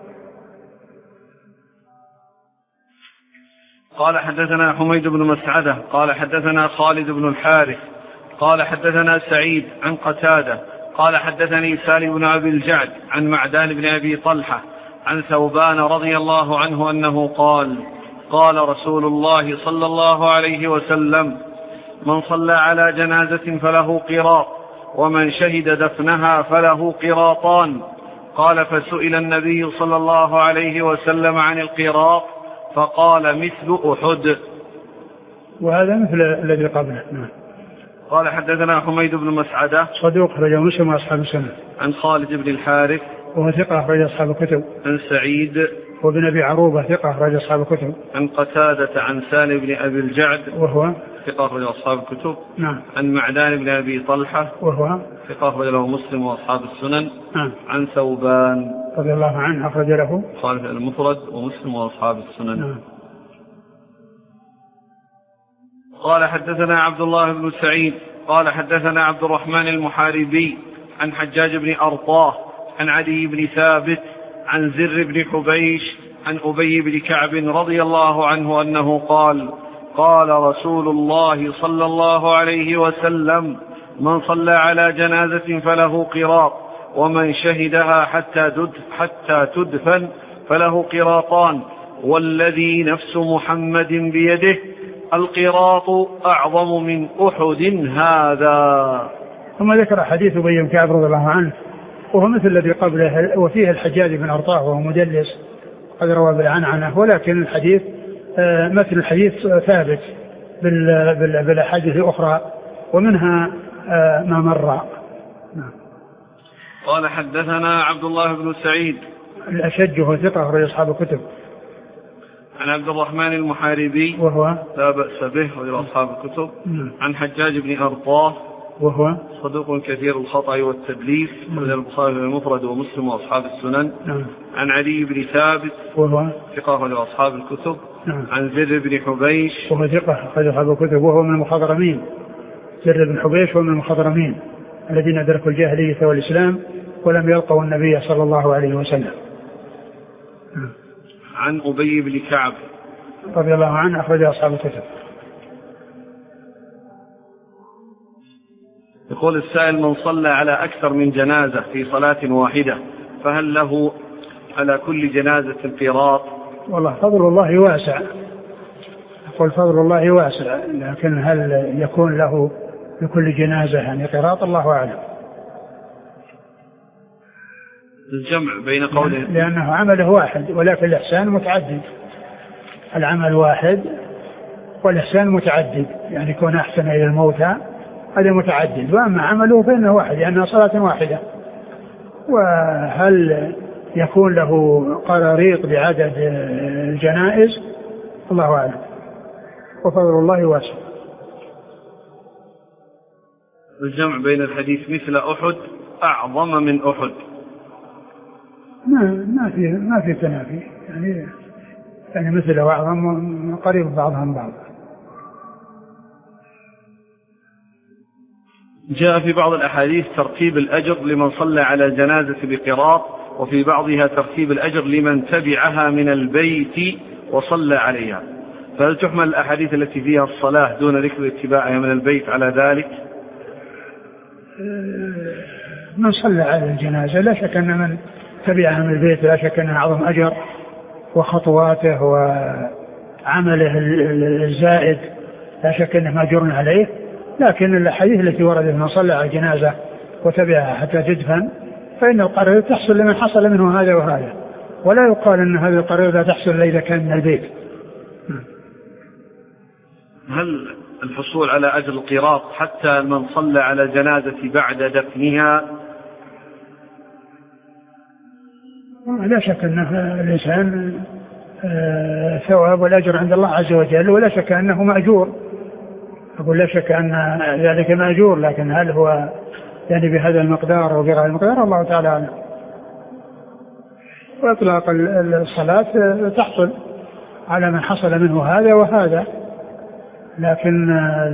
[SPEAKER 1] قال حدثنا حميد بن مسعدة قال حدثنا خالد بن الحارث قال حدثنا سعيد عن قتادة قال حدثني سالم بن أبي الجعد عن معدان بن أبي طلحة عن ثوبان رضي الله عنه أنه قال قال رسول الله صلى الله عليه وسلم من صلى على جنازة فله قراط ومن شهد دفنها فله قراطان. قال فسئل النبي صلى الله عليه وسلم عن القراط فقال مثل أحد.
[SPEAKER 2] وهذا مثل الذي قبله. نعم.
[SPEAKER 1] قال حدثنا حميد بن مسعدة
[SPEAKER 2] صدوق أخرجه مسلم وأصحاب السنن.
[SPEAKER 1] عن خالد بن الحارث
[SPEAKER 2] وهو ثقة أخرج أصحاب الكتب.
[SPEAKER 1] عن سعيد
[SPEAKER 2] وابن أبي عروبة ثقة أخرج أصحاب الكتب.
[SPEAKER 1] عن قتادة عن سالم بن أبي الجعد
[SPEAKER 2] وهو
[SPEAKER 1] ثقة أخرج أصحاب الكتب.
[SPEAKER 2] نعم.
[SPEAKER 1] عن معدان بن أبي طلحة
[SPEAKER 2] وهو
[SPEAKER 1] ثقة أخرج له مسلم وأصحاب السنن.
[SPEAKER 2] نعم.
[SPEAKER 1] عن ثوبان
[SPEAKER 2] رضي الله عنه أخرج له
[SPEAKER 1] خالد المفرد ومسلم وأصحاب السنن.
[SPEAKER 2] نعم.
[SPEAKER 1] قال حدثنا عبد الله بن سعيد قال حدثنا عبد الرحمن المحاربي عن حجاج بن أرطاه عن عدي بن ثابت عن زر بن حبيش عن أبي بن كعب رضي الله عنه أنه قال قال رسول الله صلى الله عليه وسلم من صلى على جنازة فله قراط ومن شهدها حتى حتى تدفن فله قراطان والذي نفس محمد بيده القراط أعظم من أحد هذا.
[SPEAKER 2] ثم ذكر حديث أبي بن كعب رضي الله عنه وهو مثل الذي قبله وفيه الحجاج بن أرطاه وهو مدلس قد روى بالعنعنة ولكن الحديث مثل الحديث ثابت بالأحاديث الأخرى ومنها ما مر.
[SPEAKER 1] قال حدثنا عبد الله بن سعيد
[SPEAKER 2] الأشج وهو ثقة أخرج أصحاب الكتب.
[SPEAKER 1] عن عبد الرحمن المحاربي
[SPEAKER 2] وهو
[SPEAKER 1] لا بأس به وغير أصحاب الكتب. عن حجاج بن أرطاه
[SPEAKER 2] وهو
[SPEAKER 1] صدوق كثير الخطأ والتدليس من البخاري المفرد ومسلم وأصحاب السنن.
[SPEAKER 2] نعم.
[SPEAKER 1] عن علي بن ثابت
[SPEAKER 2] وهو
[SPEAKER 1] ثقة أخرج أصحاب الكتب.
[SPEAKER 2] نعم.
[SPEAKER 1] عن زر بن حبيش
[SPEAKER 2] وهو ثقة أخرج أصحاب الكتب وهو من المخضرمين. زر بن حبيش هو من المخضرمين الذين أدركوا الجاهلية والإسلام ولم يلقوا النبي صلى الله عليه وسلم. نعم.
[SPEAKER 1] عن أبي بن كعب
[SPEAKER 2] رضي الله عنه أخرج أصحاب الكتب.
[SPEAKER 1] يقول السائل من صلى على أكثر من جنازة في صلاة واحدة فهل له على كل جنازة قراط؟
[SPEAKER 2] والله فضل الله واسع، يقول فضل الله واسع، لكن هل يكون له لكل جنازة يعني قراط الله أعلم.
[SPEAKER 1] الجمع بين قوله
[SPEAKER 2] لأنه عمله واحد ولكن الإحسان متعدد، العمل واحد والإحسان متعدد، يعني يكون أحسن إلى الموتى هذا متعدد، وأما عمله فإنه واحد لأنها صلاة واحدة. وهل يكون له قراريط بعدد الجنائز الله أعلم، وفضل الله واسع.
[SPEAKER 1] الجمع بين الحديث مثل أحد أعظم من أحد
[SPEAKER 2] ما ما في ما في تنافي، يعني يعني مثل وأعظم قريب بعضهم بعض.
[SPEAKER 1] جاء في بعض الأحاديث ترتيب الأجر لمن صلى على الجنازة بقراط، وفي بعضها ترتيب الأجر لمن تبعها من البيت وصلى عليها، فهل تحمل الأحاديث التي فيها الصلاة دون ذكر اتباعها من البيت على ذلك؟
[SPEAKER 2] من صلى على الجنازة لا شك أن من تبعها من البيت لا شك أنه أعظم أجر، وخطواته وعمله الزائد لا شك أنه مأجور عليه. لكن الحديث التي وردت من صلى على الجنازة وتبعها حتى تدفن فإن القرار تحصل لمن حصل منه هذا وهذا، ولا يقال أن هذا القرار لا تحصل إلا إذا كان من البيت.
[SPEAKER 1] هل الحصول على أجر القراط حتى من صلى على الجنازة بعد دفنها؟
[SPEAKER 2] لا شك أن الإنسان ثواب والأجر عند الله عز وجل، ولا شك أنه مأجور. أقول لا شك أن ذلك مأجور، لكن هل هو يعني بهذا المقدار أو بغير المقدار الله تعالى أعلم. وإطلاق الصلاة تحصل على من حصل منه هذا وهذا، لكن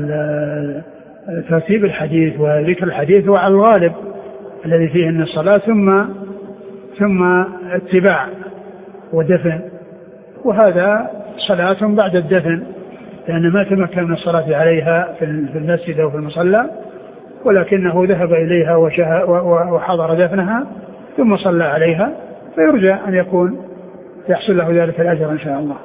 [SPEAKER 2] ترتيب الحديث وذكر الحديث هو على الغالب الذي فيه أن الصلاة ثم ثم اتباع ودفن، وهذا صلاة بعد الدفن، لأن ما تمكن من الصلاة عليها في المسجد أو في المصلى، ولكنه ذهب إليها وحضر دفنها ثم صلى عليها، فيرجى أن يكون يحصل له ذلك الأجر إن شاء الله.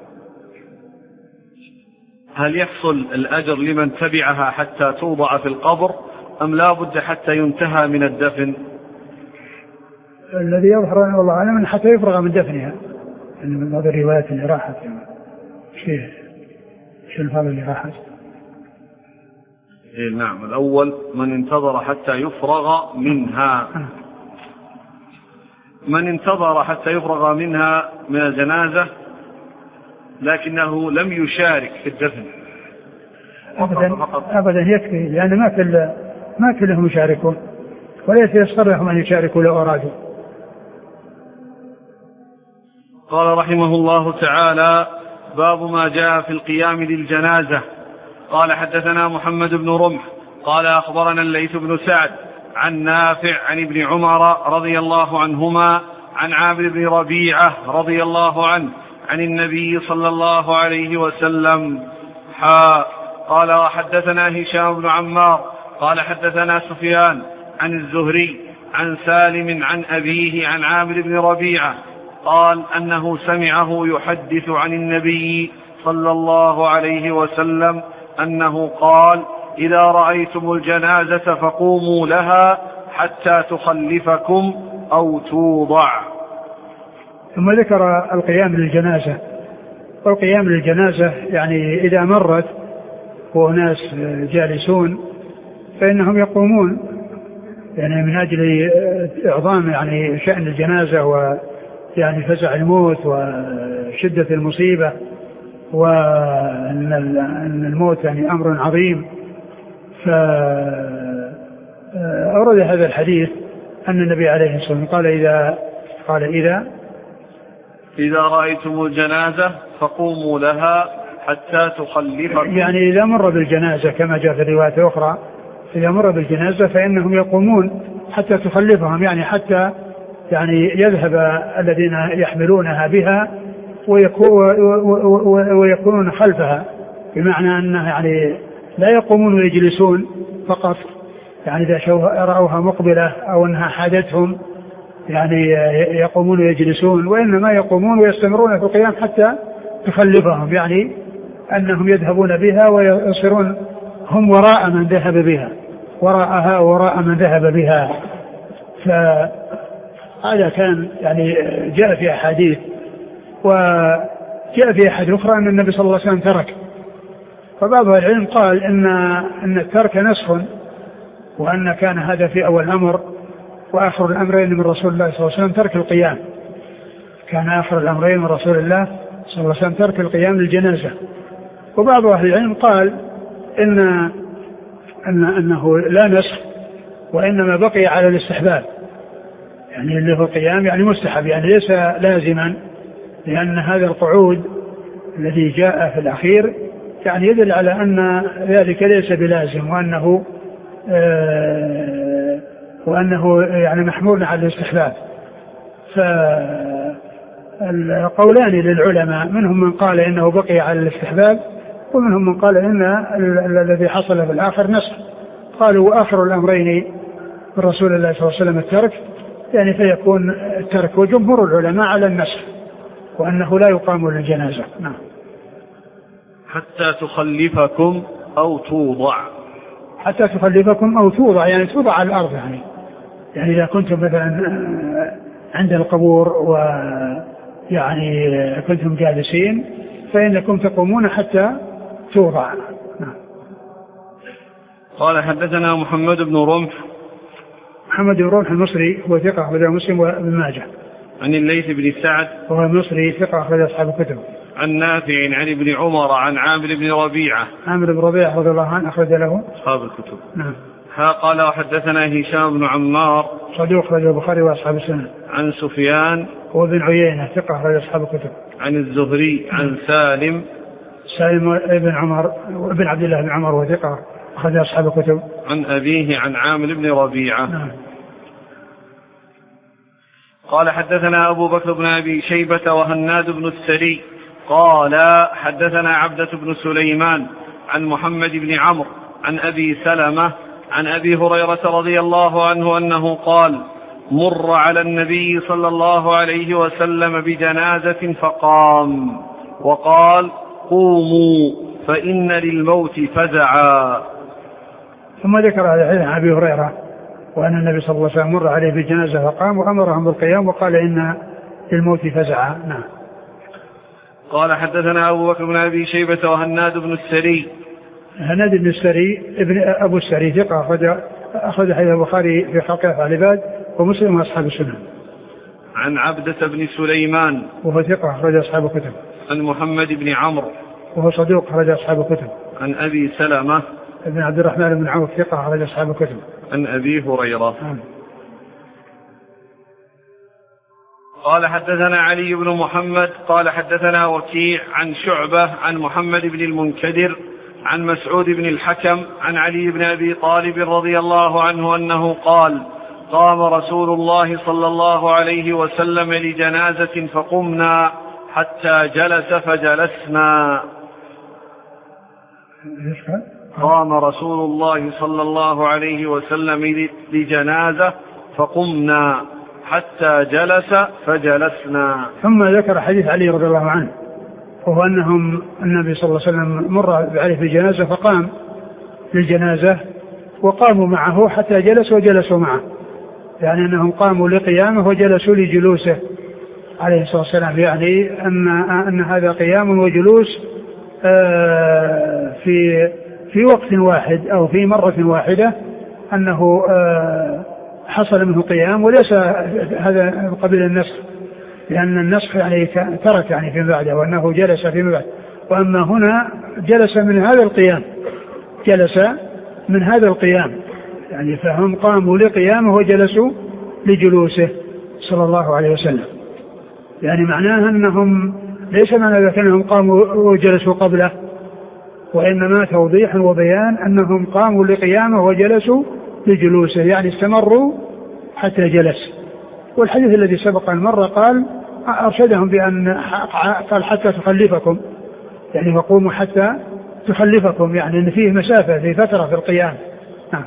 [SPEAKER 1] هل يحصل الأجر لمن تبعها حتى توضع في القبر أم لا بد حتى ينتهى من الدفن؟
[SPEAKER 2] الذي يظهر والله أعلم حتى يفرغ من دفنها، أن من هذه الروايات اللي راحت شيء شيء الفاظ اللي راحت.
[SPEAKER 1] إيه نعم، الأول من انتظر حتى يفرغ منها، من انتظر حتى يفرغ منها من الجنازة لكنه لم يشارك في الدفن
[SPEAKER 2] أبدا, أبدا يكفي، لأن ما كل ما كلهم يشاركون، وليس يصر لهم أن يشاركوا لو أرادوا.
[SPEAKER 1] قال رحمه الله تعالى: باب ما جاء في القيام للجنازة. قال حدثنا محمد بن رمح قال أخبرنا الليث بن سعد عن نافع عن ابن عمر رضي الله عنهما عن عامر بن ربيعة رضي الله عنه عن النبي صلى الله عليه وسلم حا قال: وحدثنا هشام بن عمار قال حدثنا سفيان عن الزهري عن سالم عن أبيه عن عامر بن ربيعة قال أنه سمعه يحدث عن النبي صلى الله عليه وسلم أنه قال: إذا رأيتم الجنازة فقوموا لها حتى تخلفكم أو توضع.
[SPEAKER 2] ثم ذكر القيام للجنازة، والقيام للجنازة يعني إذا مرت وناس جالسون فإنهم يقومون، يعني من أجل إعظام يعني شأن الجنازة ويعني فزع الموت وشدة المصيبة، وأن الموت يعني أمر عظيم. فأورد هذا الحديث أن النبي عليه الصلاة والسلام قال إذا قال إذا
[SPEAKER 1] إذا رأيتم الجنازة فقوموا لها حتى تخلفكم،
[SPEAKER 2] يعني إذا مر بالجنازة كما جاء في الرواية أخرى إذا مر بالجنازة فإنهم يقومون حتى تخلفهم، يعني حتى يعني يذهب الذين يحملونها بها ويكونون خلفها، بمعنى أنه يعني لا يقومون ويجلسون فقط، يعني إذا رأوها مقبلة أو أنها حادتهم يعني يقومون ويجلسون، وإنما يقومون ويستمرون في القيام حتى تخلفهم، يعني أنهم يذهبون بها ويصيرون هم وراء من ذهب بها، وراءها وراء من ذهب بها. فهذا كان يعني جاء في أحاديث، وجاء في أحاديث أخرى أن النبي صلى الله عليه وسلم ترك، فبعض العلم قال إن أن الترك نسخ، وأن كان هذا في أول الأمر، وآخر الأمرين من رسول الله صلى الله عليه وسلم ترك القيام، كان آخر الأمرين من رسول الله صلى الله عليه وسلم ترك القيام للجنازة. وبعض أهل العلم قال إن أن أنه لا نسخ، وإنما بقي على الاستحباب، يعني اللي هو القيام يعني مستحب، يعني ليس لازما، لأن هذا القعود الذي جاء في الأخير يعني يدل على أن ذلك ليس بلازم، وأنه آه وأنه يعني محمول على الاستحباب. فالقولان للعلماء، منهم من قال إنه بقي على الاستحباب، ومنهم من قال إن الذي حصل في الآخر نسخ. قالوا وآخر الأمرين من رسول الله صلى الله عليه وسلم الترك، يعني فيكون الترك، وجمهور العلماء على النسخ، وأنه لا يقام للجنازة. نعم.
[SPEAKER 1] حتى تخلفكم أو توضع،
[SPEAKER 2] حتى تخلفكم أو توضع يعني توضع على الأرض، يعني يعني إذا كنتم مثلا عند القبور ويعني كنتم جالسين فإنكم تقومون حتى توضع. نعم.
[SPEAKER 1] قال حدثنا محمد بن رمح.
[SPEAKER 2] محمد بن رمح المصري هو ثقة، وذا مسلم وابن ماجه.
[SPEAKER 1] عن الليث بن سعد
[SPEAKER 2] وهو مصري ثقة أخرج أصحاب الكتب.
[SPEAKER 1] عن نافع عن ابن عمر عن عامر بن ربيعة
[SPEAKER 2] عامر بن ربيعة رضي الله عنه أخرج له
[SPEAKER 1] أصحاب الكتب.
[SPEAKER 2] نعم.
[SPEAKER 1] ها قال وحدثنا هشام بن عمار
[SPEAKER 2] صدوق أخرج البخاري وأصحاب السنن.
[SPEAKER 1] عن سفيان
[SPEAKER 2] وابن عيينة ثقة أخرج أصحاب الكتب.
[SPEAKER 1] عن الزهري عن سالم
[SPEAKER 2] سالم ابن عمر ابن عبد الله بن عمر وثقة أخرج أصحاب الكتب.
[SPEAKER 1] عن أبيه عن عامر بن ربيعة.
[SPEAKER 2] نعم.
[SPEAKER 1] قال حدثنا أبو بكر بن أبي شيبة وهناد بن السري قال حدثنا عبدة بن سليمان عن محمد بن عمرو عن أبي سلمة عن أبي هريرة رضي الله عنه أنه قال مر على النبي صلى الله عليه وسلم بجنازة فقام وقال قوموا فإن للموت فزعا.
[SPEAKER 2] ثم ذكر هذا الحديث عن أبي هريرة وأن النبي صلى الله عليه وسلم مر عليه بجنازة فقام وأمرهم بالقيام وقال إن للموت فزعا. نعم.
[SPEAKER 1] قال حدثنا أبو بكر بن أبي شيبة وهناد بن السري.
[SPEAKER 2] هناد بن السري ابن أبو السري ثقة أخرج حديث البخاري في خلق أفعال العباد ومسلم وأصحاب السنن.
[SPEAKER 1] عن عبدة بن سليمان
[SPEAKER 2] وهو ثقة أخرج أصحاب الكتب.
[SPEAKER 1] عن محمد بن عمرو
[SPEAKER 2] وهو صدوق أخرج أصحاب الكتب.
[SPEAKER 1] عن أبي سلمة
[SPEAKER 2] ابن عبد الرحمن بن عوف ثقة أخرج أصحاب الكتب.
[SPEAKER 1] عن أبي هريرة.
[SPEAKER 2] آه.
[SPEAKER 1] قال حدثنا علي بن محمد قال حدثنا وكيع عن شعبة عن محمد بن المنكدر عن مسعود بن الحكم عن علي بن أبي طالب رضي الله عنه أنه قال قام رسول الله صلى الله عليه وسلم لجنازة فقمنا حتى جلس فجلسنا. قام رسول الله صلى الله عليه وسلم لجنازة فقمنا حتى جلس فجلسنا.
[SPEAKER 2] ثم ذكر حديث علي رضي الله عنه وهو أنهم النبي صلى الله عليه وسلم مر عليه في الجنازة فقام للجنازة وقاموا معه حتى جلسوا وجلسوا معه، يعني أنهم قاموا لقيامه وجلسوا لجلوسه عليه الصلاة والسلام، يعني أن, أن هذا قيام وجلوس في في وقت واحد أو في مرة واحدة، أنه حصل منه قيام وليس هذا قبل النسخ، لأن النسخ يعني ترك يعني في بعده وأنه جلس في بعد، وأما هنا جلس من هذا القيام جلس من هذا القيام يعني فهم قاموا لقيامه وجلسوا لجلوسه صلى الله عليه وسلم، يعني معناه أنهم ليس معنى ذلك أنهم قاموا وجلسوا قبله، وإنما توضيح وبيان أنهم قاموا لقيامه وجلسوا لجلوسه، يعني استمروا حتى جلس. والحديث الذي سبق المرة قال أرشدهم بأن قال حتى تخلفكم، يعني فقوموا حتى تخلفكم، يعني أن فيه مسافة في فترة في القيام. نعم.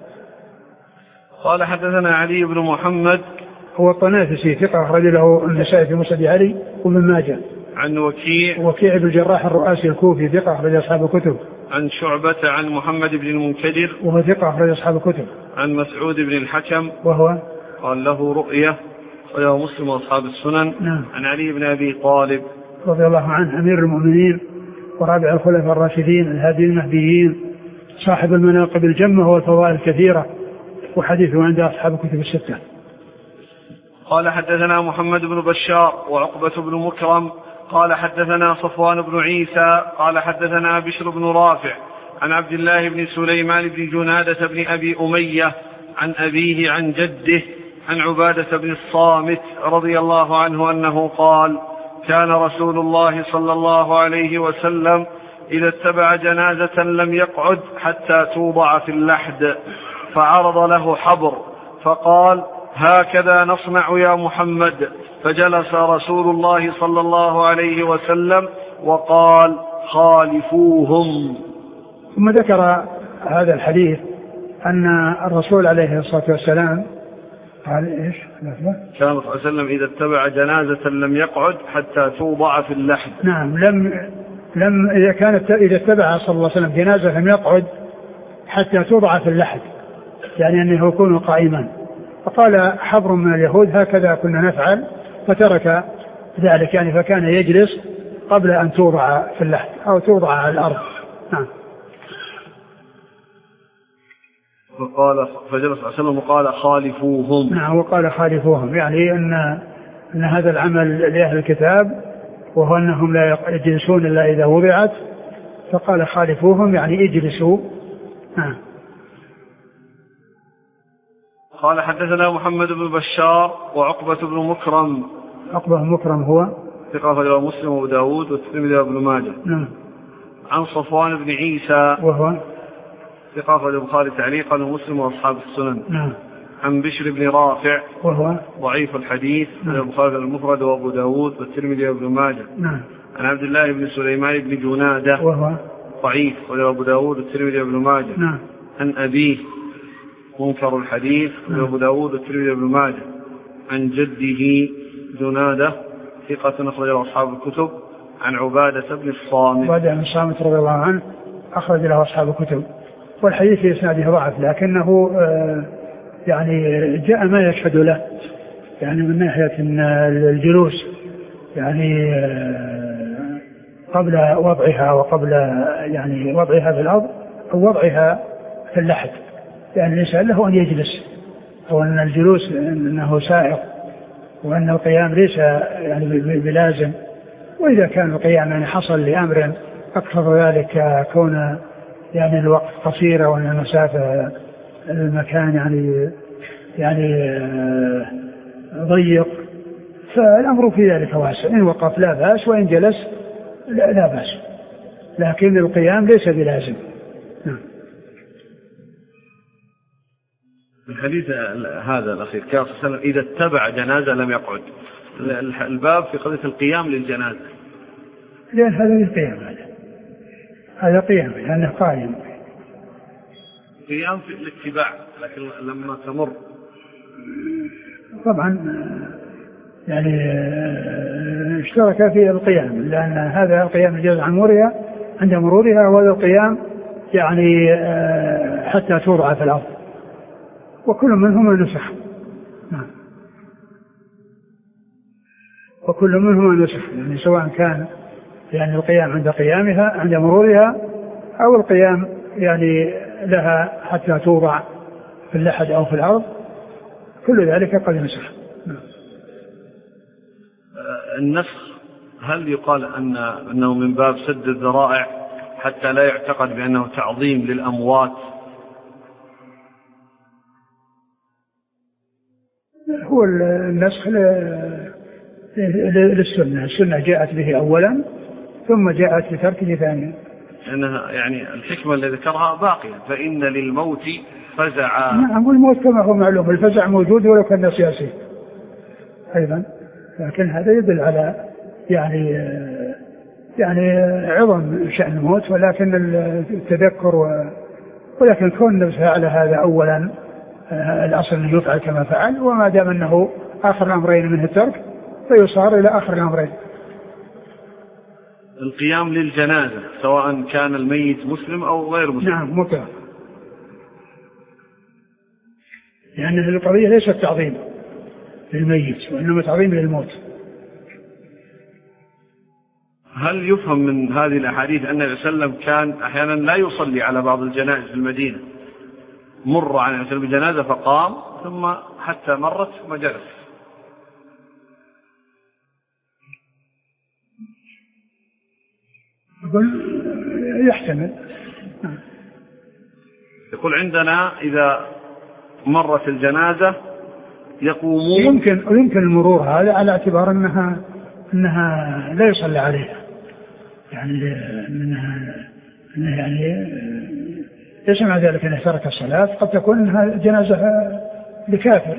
[SPEAKER 1] قال حدثنا علي بن محمد
[SPEAKER 2] هو الطنافسي ثقة أخرج له النسائي في مسند علي وابن ماجه.
[SPEAKER 1] عن وكيع
[SPEAKER 2] وكيع بن الجراح الرؤاسي الكوفي ثقة أخرج أصحاب الكتب.
[SPEAKER 1] عن شعبة عن محمد بن المنكدر
[SPEAKER 2] وهو ثقة أخرج أصحاب الكتب.
[SPEAKER 1] عن مسعود بن الحكم
[SPEAKER 2] وهو
[SPEAKER 1] قال له رؤية وله مسلم وأصحاب السنن.
[SPEAKER 2] نعم.
[SPEAKER 1] عن علي بن أبي طالب
[SPEAKER 2] رضي الله عنه أمير المؤمنين ورابع الخلفاء الراشدين الهاديين المهديين صاحب المناقب الجمة والفضائل الكثيرة، وحديثه عند أصحاب الكتب الستة.
[SPEAKER 1] قال حدثنا محمد بن بشار وعقبة بن مكرم قال حدثنا صفوان بن عيسى قال حدثنا بشر بن رافع عن عبد الله بن سليمان بن جنادة بن أبي أمية عن أبيه عن جده عن عبادة بن الصامت رضي الله عنه أنه قال كان رسول الله صلى الله عليه وسلم إذا اتبع جنازة لم يقعد حتى توضع في اللحد، فعرض له حبر فقال هكذا نصنع يا محمد، فجلس رسول الله صلى الله عليه وسلم وقال خالفوهم.
[SPEAKER 2] ثم ذكر هذا الحديث أن الرسول عليه الصلاة والسلام قال إيش؟
[SPEAKER 1] كان صلى الله عليه وسلم إذا اتبع جنازة لم يقعد حتى توضع في اللحد.
[SPEAKER 2] نعم، لم لم إذا كانت إذا اتبع صلى الله عليه وسلم جنازة لم يقعد حتى توضع في اللحد، يعني أنه يكون قائما. فقال حبر من اليهود هكذا كنا نفعل، فترك ذلك، يعني فكان يجلس قبل أن توضع في اللحد أو توضع على الأرض. نعم.
[SPEAKER 1] فقال فجلس صلى الله عليه وسلم وقال خالفوهم.
[SPEAKER 2] نعم، وقال خالفوهم، يعني أن أن هذا العمل لأهل الكتاب، وهو أنهم لا يجلسون إلا إذا وضعت، فقال خالفوهم يعني اجلسوا. نعم.
[SPEAKER 1] قال حدثنا محمد بن بشار وعقبة بن مكرم.
[SPEAKER 2] عقبة بن مكرم هو
[SPEAKER 1] ثقة أخرجه مسلم وأبو داود والترمذي وابن ماجه.
[SPEAKER 2] نعم.
[SPEAKER 1] عن صفوان بن عيسى
[SPEAKER 2] وهو
[SPEAKER 1] ثقة أخرجه البخاري تعليقا ومسلم وأصحاب السنن.
[SPEAKER 2] نعم.
[SPEAKER 1] عن بشر بن رافع وهو
[SPEAKER 2] ضعيف
[SPEAKER 1] الحديث البخاري المفرد وأبو داود والترمذي وابن ماجه.
[SPEAKER 2] نعم.
[SPEAKER 1] عن عبد الله بن سليمان بن جنادة
[SPEAKER 2] وهو
[SPEAKER 1] ضعيف وأبو داود والترمذي وابن ماجه.
[SPEAKER 2] نعم.
[SPEAKER 1] عن أبيه منكر الحديث وأبو داود والترمذي وابن ماجه. عن جده جنادة ثقة أخرجه أصحاب الكتب. عن عبادة بن الصامت
[SPEAKER 2] عبادة بن الصامت رضي الله عنه أخرج له أصحاب الكتب، والحديث في إسناده ضعف، لكنه يعني جاء ما يشهد له، يعني من ناحية الجلوس يعني قبل وضعها وقبل يعني وضعها في الأرض أو وضعها في اللحد، يعني الإنسان له أن يجلس، أو أن الجلوس أنه سائق، وأن القيام ليس يعني بلازم. وإذا كان القيام يعني حصل لأمر أكثر ذلك كون يعني الوقت قصير وأن المسافة المكان يعني يعني ضيق، فالأمر في ذلك واسع، إن وقف لا بأس، وإن جلس لا, لا بأس، لكن القيام ليس بلازم. نعم.
[SPEAKER 1] الحديث هذا الأخير كان صلى الله عليه وسلم إذا اتبع جنازة لم يقعد، الباب في قضية القيام للجنازة،
[SPEAKER 2] لأن هذا القيام هذا هذا قيام لأنه قائم،
[SPEAKER 1] قيام في الاتباع، لكن لما تمر
[SPEAKER 2] طبعا يعني اشترك في القيام، لأن هذا القيام يجوز عن مرورها عند مرورها، وهذا القيام يعني حتى توضع في الأرض، وكل منهما نسخ. نعم. وكل منهما نسخ، يعني سواء كان يعني القيام عند قيامها عند مرورها، أو القيام يعني لها حتى توضع في اللحد أو في الأرض، كل ذلك قد نسخ. نعم.
[SPEAKER 1] النسخ هل يقال أن أنه من باب سد الذرائع حتى لا يعتقد بأنه تعظيم للأموات؟
[SPEAKER 2] هو النسخ للسنة، السنة جاءت به أولا ثم جاءت بتركه ثانيا،
[SPEAKER 1] لأنها يعني الحكمة اللي ذكرها باقية، فإن للموت فزعا.
[SPEAKER 2] نعم، والموت كما هو معلوم الفزع موجود ولو كان سياسي أيضا، لكن هذا يدل على يعني يعني عظم شأن الموت، ولكن التذكر و... ولكن كون نفسها على هذا أولا الأصل أنه يفعل كما فعل، وما دام أنه آخر الأمرين منه الترك فيصار إلى آخر الأمرين.
[SPEAKER 1] القيام للجنازة سواء كان الميت مسلم أو غير مسلم.
[SPEAKER 2] نعم مكره، لأن يعني القضية ليست تعظيم للميت وإنما تعظيم للموت.
[SPEAKER 1] هل يفهم من هذه الأحاديث أن النبي صلى الله عليه وسلم كان أحيانا لا يصلي على بعض الجنائز في المدينة، مر على النبي صلى الله عليه وسلم بجنازة فقام ثم حتى مرت ثم جلس؟
[SPEAKER 2] يقول يحتمل.
[SPEAKER 1] يقول عندنا إذا مرت الجنازة يقومون،
[SPEAKER 2] يمكن يمكن المرور هذا على اعتبار أنها أنها لا يصلى عليها، يعني أنها يعني ليس مع ذلك أن ترك الصلاة، قد تكون أنها جنازة لكافر.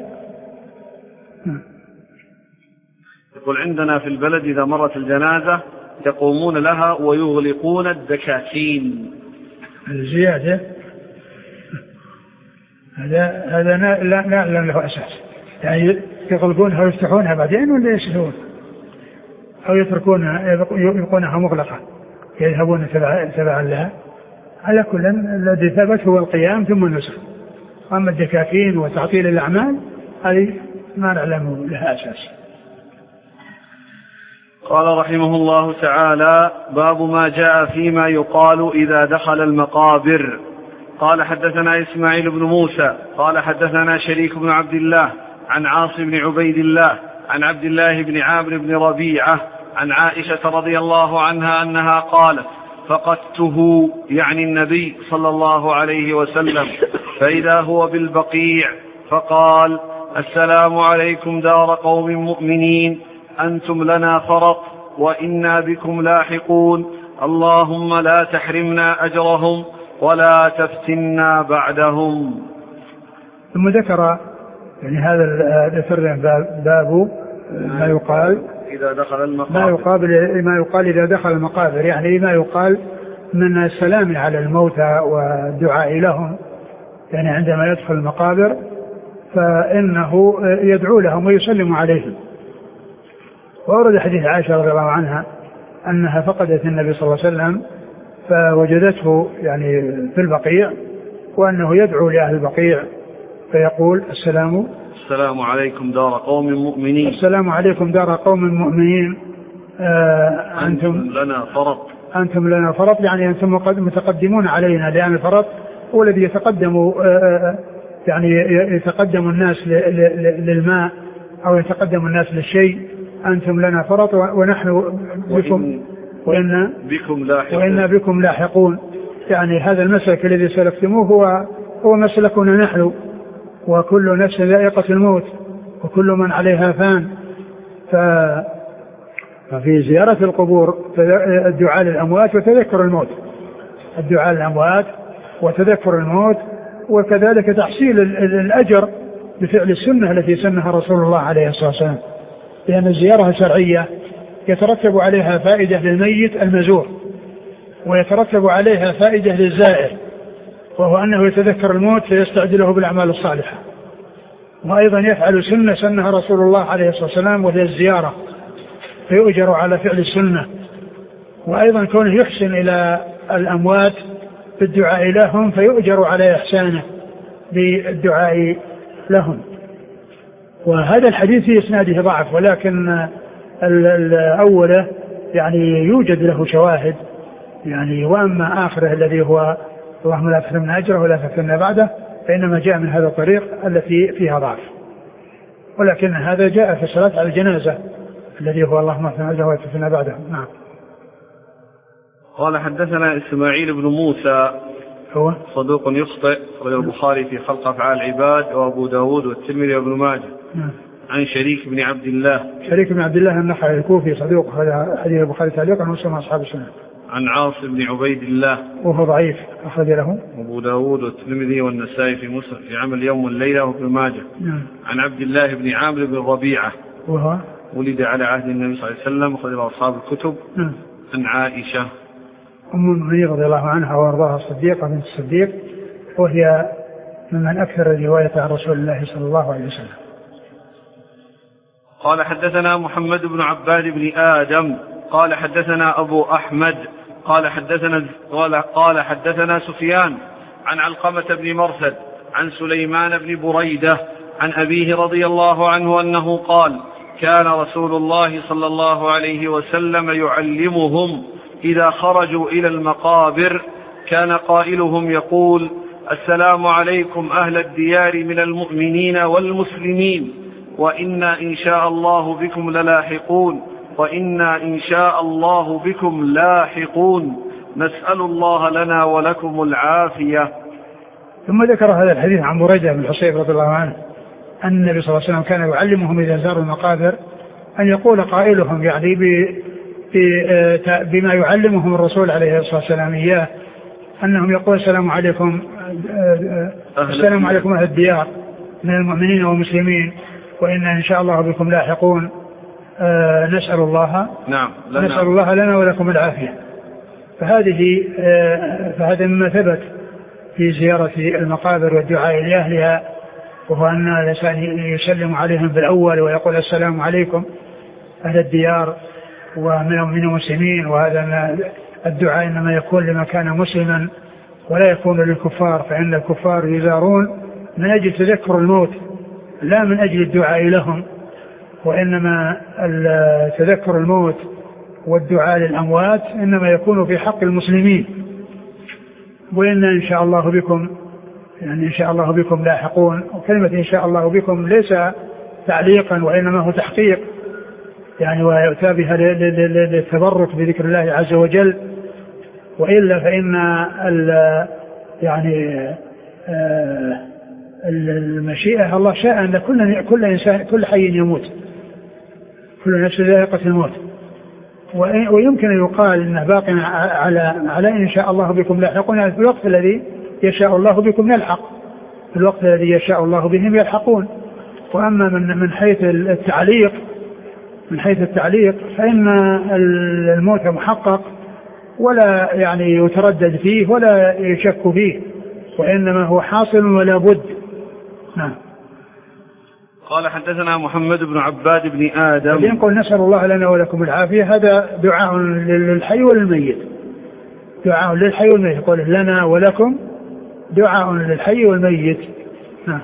[SPEAKER 1] يقول عندنا في البلد إذا مرت الجنازة يقومون لها ويغلقون الدكاكين.
[SPEAKER 2] الزيادة هذا هذا لا لا له أساس، يعني يغلقونها ويفتحونها بعدين ولا يسلون أو يتركونها يبقونها مغلقة يذهبون تبعا لها. على كل الذي ثبت هو القيام ثم النسخ، أما الدكاكين وتعطيل الأعمال هذه ما نعلم لها أساس.
[SPEAKER 1] قال رحمه الله تعالى: باب ما جاء فيما يقال إذا دخل المقابر. قال حدثنا إسماعيل بن موسى قال حدثنا شريك بن عبد الله عن عاصم بن عبيد الله عن عبد الله بن عامر بن ربيعة عن عائشة رضي الله عنها أنها قالت: فقدته يعني النبي صلى الله عليه وسلم فإذا هو بالبقيع فقال: السلام عليكم دار قوم مؤمنين، أنتم لنا فرط وإنا بكم لاحقون، اللهم لا تحرمنا أجرهم ولا تفتنا بعدهم.
[SPEAKER 2] ثم ذكر يعني هذا الفرد باب ما يقال
[SPEAKER 1] إذا دخل المقابر،
[SPEAKER 2] ما يقابل ما يقال إذا دخل المقابر، يعني ما يقال من السلام على الموتى والدعاء لهم، يعني عندما يدخل المقابر فإنه يدعو لهم ويسلم عليهم. وورد حديث عائشة رضي الله عنها أنها فقدت النبي صلى الله عليه وسلم فوجدته يعني في البقيع، وأنه يدعو لأهل البقيع فيقول: السلام
[SPEAKER 1] السلام عليكم دار قوم مؤمنين،
[SPEAKER 2] السلام عليكم دار قوم مؤمنين، آه أنتم
[SPEAKER 1] لنا فرط،
[SPEAKER 2] أنتم لنا فرط، يعني أنتم متقدمون علينا، لأن الفرط هو الذي يتقدم آه يعني يتقدم الناس للماء أو يتقدم الناس للشيء. أنتم لنا فرط ونحن بكم وإنا
[SPEAKER 1] بكم لاحقون,
[SPEAKER 2] وإنا بكم لاحقون. يعني هذا المسلك الذي سلكتموه هو هو مسلكنا نحن، وكل نفس ذائقة الموت وكل من عليها فان. ففي زيارة القبور الدعاء للأموات وتذكر الموت، الدعاء للأموات وتذكر الموت، وكذلك تحصيل الأجر بفعل السنة التي سنها رسول الله عليه الصلاة والسلام، لأن الزيارة شرعية يترتب عليها فائدة للميت المزور، ويترتب عليها فائدة للزائر، وهو أنه يتذكر الموت فيستعد له بالأعمال الصالحة. وأيضا يفعل سنة سنها رسول الله عليه الصلاة والسلام وهي الزيارة، فيؤجر على فعل السنة. وأيضا كونه يحسن إلى الأموات بالدعاء لهم فيؤجر على إحسانه بالدعاء لهم. وهذا الحديث في إسناده ضعف، ولكن الأول يعني يوجد له شواهد يعني. وأما آخره الذي هو اللهم لا تحرمنا أجره ولا تفتنا بعده فإنما جاء من هذا الطريق التي فيها ضعف، ولكن هذا جاء في الصلاة على الجنازة الذي هو اللهم لا تحرمنا أجره ولا تفتنا بعده. نعم.
[SPEAKER 1] قال: حدثنا إسماعيل بن موسى
[SPEAKER 2] هو
[SPEAKER 1] صدوق يخطئ، أخرجه البخاري في خلق أفعال العباد وأبو داود والترمذي وابن ماجه.
[SPEAKER 2] نعم.
[SPEAKER 1] عن شريك بن عبد الله
[SPEAKER 2] شريك بن عبد الله النخعي الكوفي صدوق، حديث البخاري تعليقا ومسلم أصحاب السنة.
[SPEAKER 1] عن عاصم بن عبيد الله
[SPEAKER 2] وهو ضعيف، أخرج له
[SPEAKER 1] أبو داود والترمذي والنسائي في مسلم في عمل يوم والليلة وابن ماجه.
[SPEAKER 2] نعم.
[SPEAKER 1] عن عبد الله بن عامر بن ربيعة
[SPEAKER 2] وهو
[SPEAKER 1] ولد على عهد النبي صلى الله عليه وسلم، أخرج أصحاب الكتب.
[SPEAKER 2] نعم.
[SPEAKER 1] عن عائشة
[SPEAKER 2] أم المؤمنين رضي الله عنها وأرضاها الصديقة بنت الصديق، وهي ممن أكثر الرواية عن رسول الله صلى الله عليه وسلم.
[SPEAKER 1] قال: حدثنا محمد بن عباد بن آدم قال حدثنا أبو أحمد قال حدثنا قال, قال حدثنا سفيان عن علقمة بن مرثد عن سليمان بن بريدة عن أبيه رضي الله عنه أنه قال: كان رسول الله صلى الله عليه وسلم يعلمهم إذا خرجوا إلى المقابر كان قائلهم يقول: السلام عليكم أهل الديار من المؤمنين والمسلمين، وإنا إن شاء الله بكم للاحقون، وإنا إن شاء الله بكم لاحقون، نسأل الله لنا ولكم العافية.
[SPEAKER 2] ثم ذكر هذا الحديث عن بريدة بن الحصيب رضي الله عنه أن النبي صلى الله عليه وسلم كان يعلمهم إذا زاروا المقابر أن يقول قائلهم يعني بما يعلمهم الرسول عليه الصلاة والسلام إياه، أنهم يقول: السلام عليكم السلام عليكم أهل الديار من المؤمنين والمسلمين، وإنا إن شاء الله بكم لاحقون، آه نسأل الله
[SPEAKER 1] نعم
[SPEAKER 2] نسأل الله لنا ولكم العافية. فهذه آه فهذا مما ثبت في زيارة المقابر والدعاء لأهلها، وهو أن الإنسان يسلم عليهم بالأول ويقول: السلام عليكم أهل الديار ومن المسلمين. وهذا الدعاء إنما يكون لمن كان مسلما ولا يكون للكفار، فإن الكفار يزارون من أجل تذكر الموت لا من أجل الدعاء لهم، وإنما تذكر الموت والدعاء للأموات إنما يكون في حق المسلمين. وإن إن شاء الله بكم يعني إن شاء الله بكم لاحقون، وكلمة إن شاء الله بكم ليس تعليقا وإنما هو تحقيق يعني، ويؤتى بها للتبرك بذكر الله عز وجل. وإلا فإن يعني المشيئة الله شاء أن كل كل إنسان كل حي يموت، كل نفس ذائقة الموت. ويمكن أن يقال إنه باق على على إن شاء الله بكم لاحقون، في الوقت الذي يشاء الله بكم يلحق، في الوقت الذي يشاء الله بهم يلحقون. وأما من من حيث التعليق من حيث التعليق فإن الموت محقق ولا يعني يتردد فيه ولا يشك فيه، وإنما هو حاصل ولا بد. نعم.
[SPEAKER 1] قال حدثنا محمد بن عباد بن آدم.
[SPEAKER 2] يقول نسأل الله لنا ولكم العافية، هذا دعاء للحي والميت، دعاء للحي والميت، يقول لنا ولكم دعاء للحي والميت. نعم.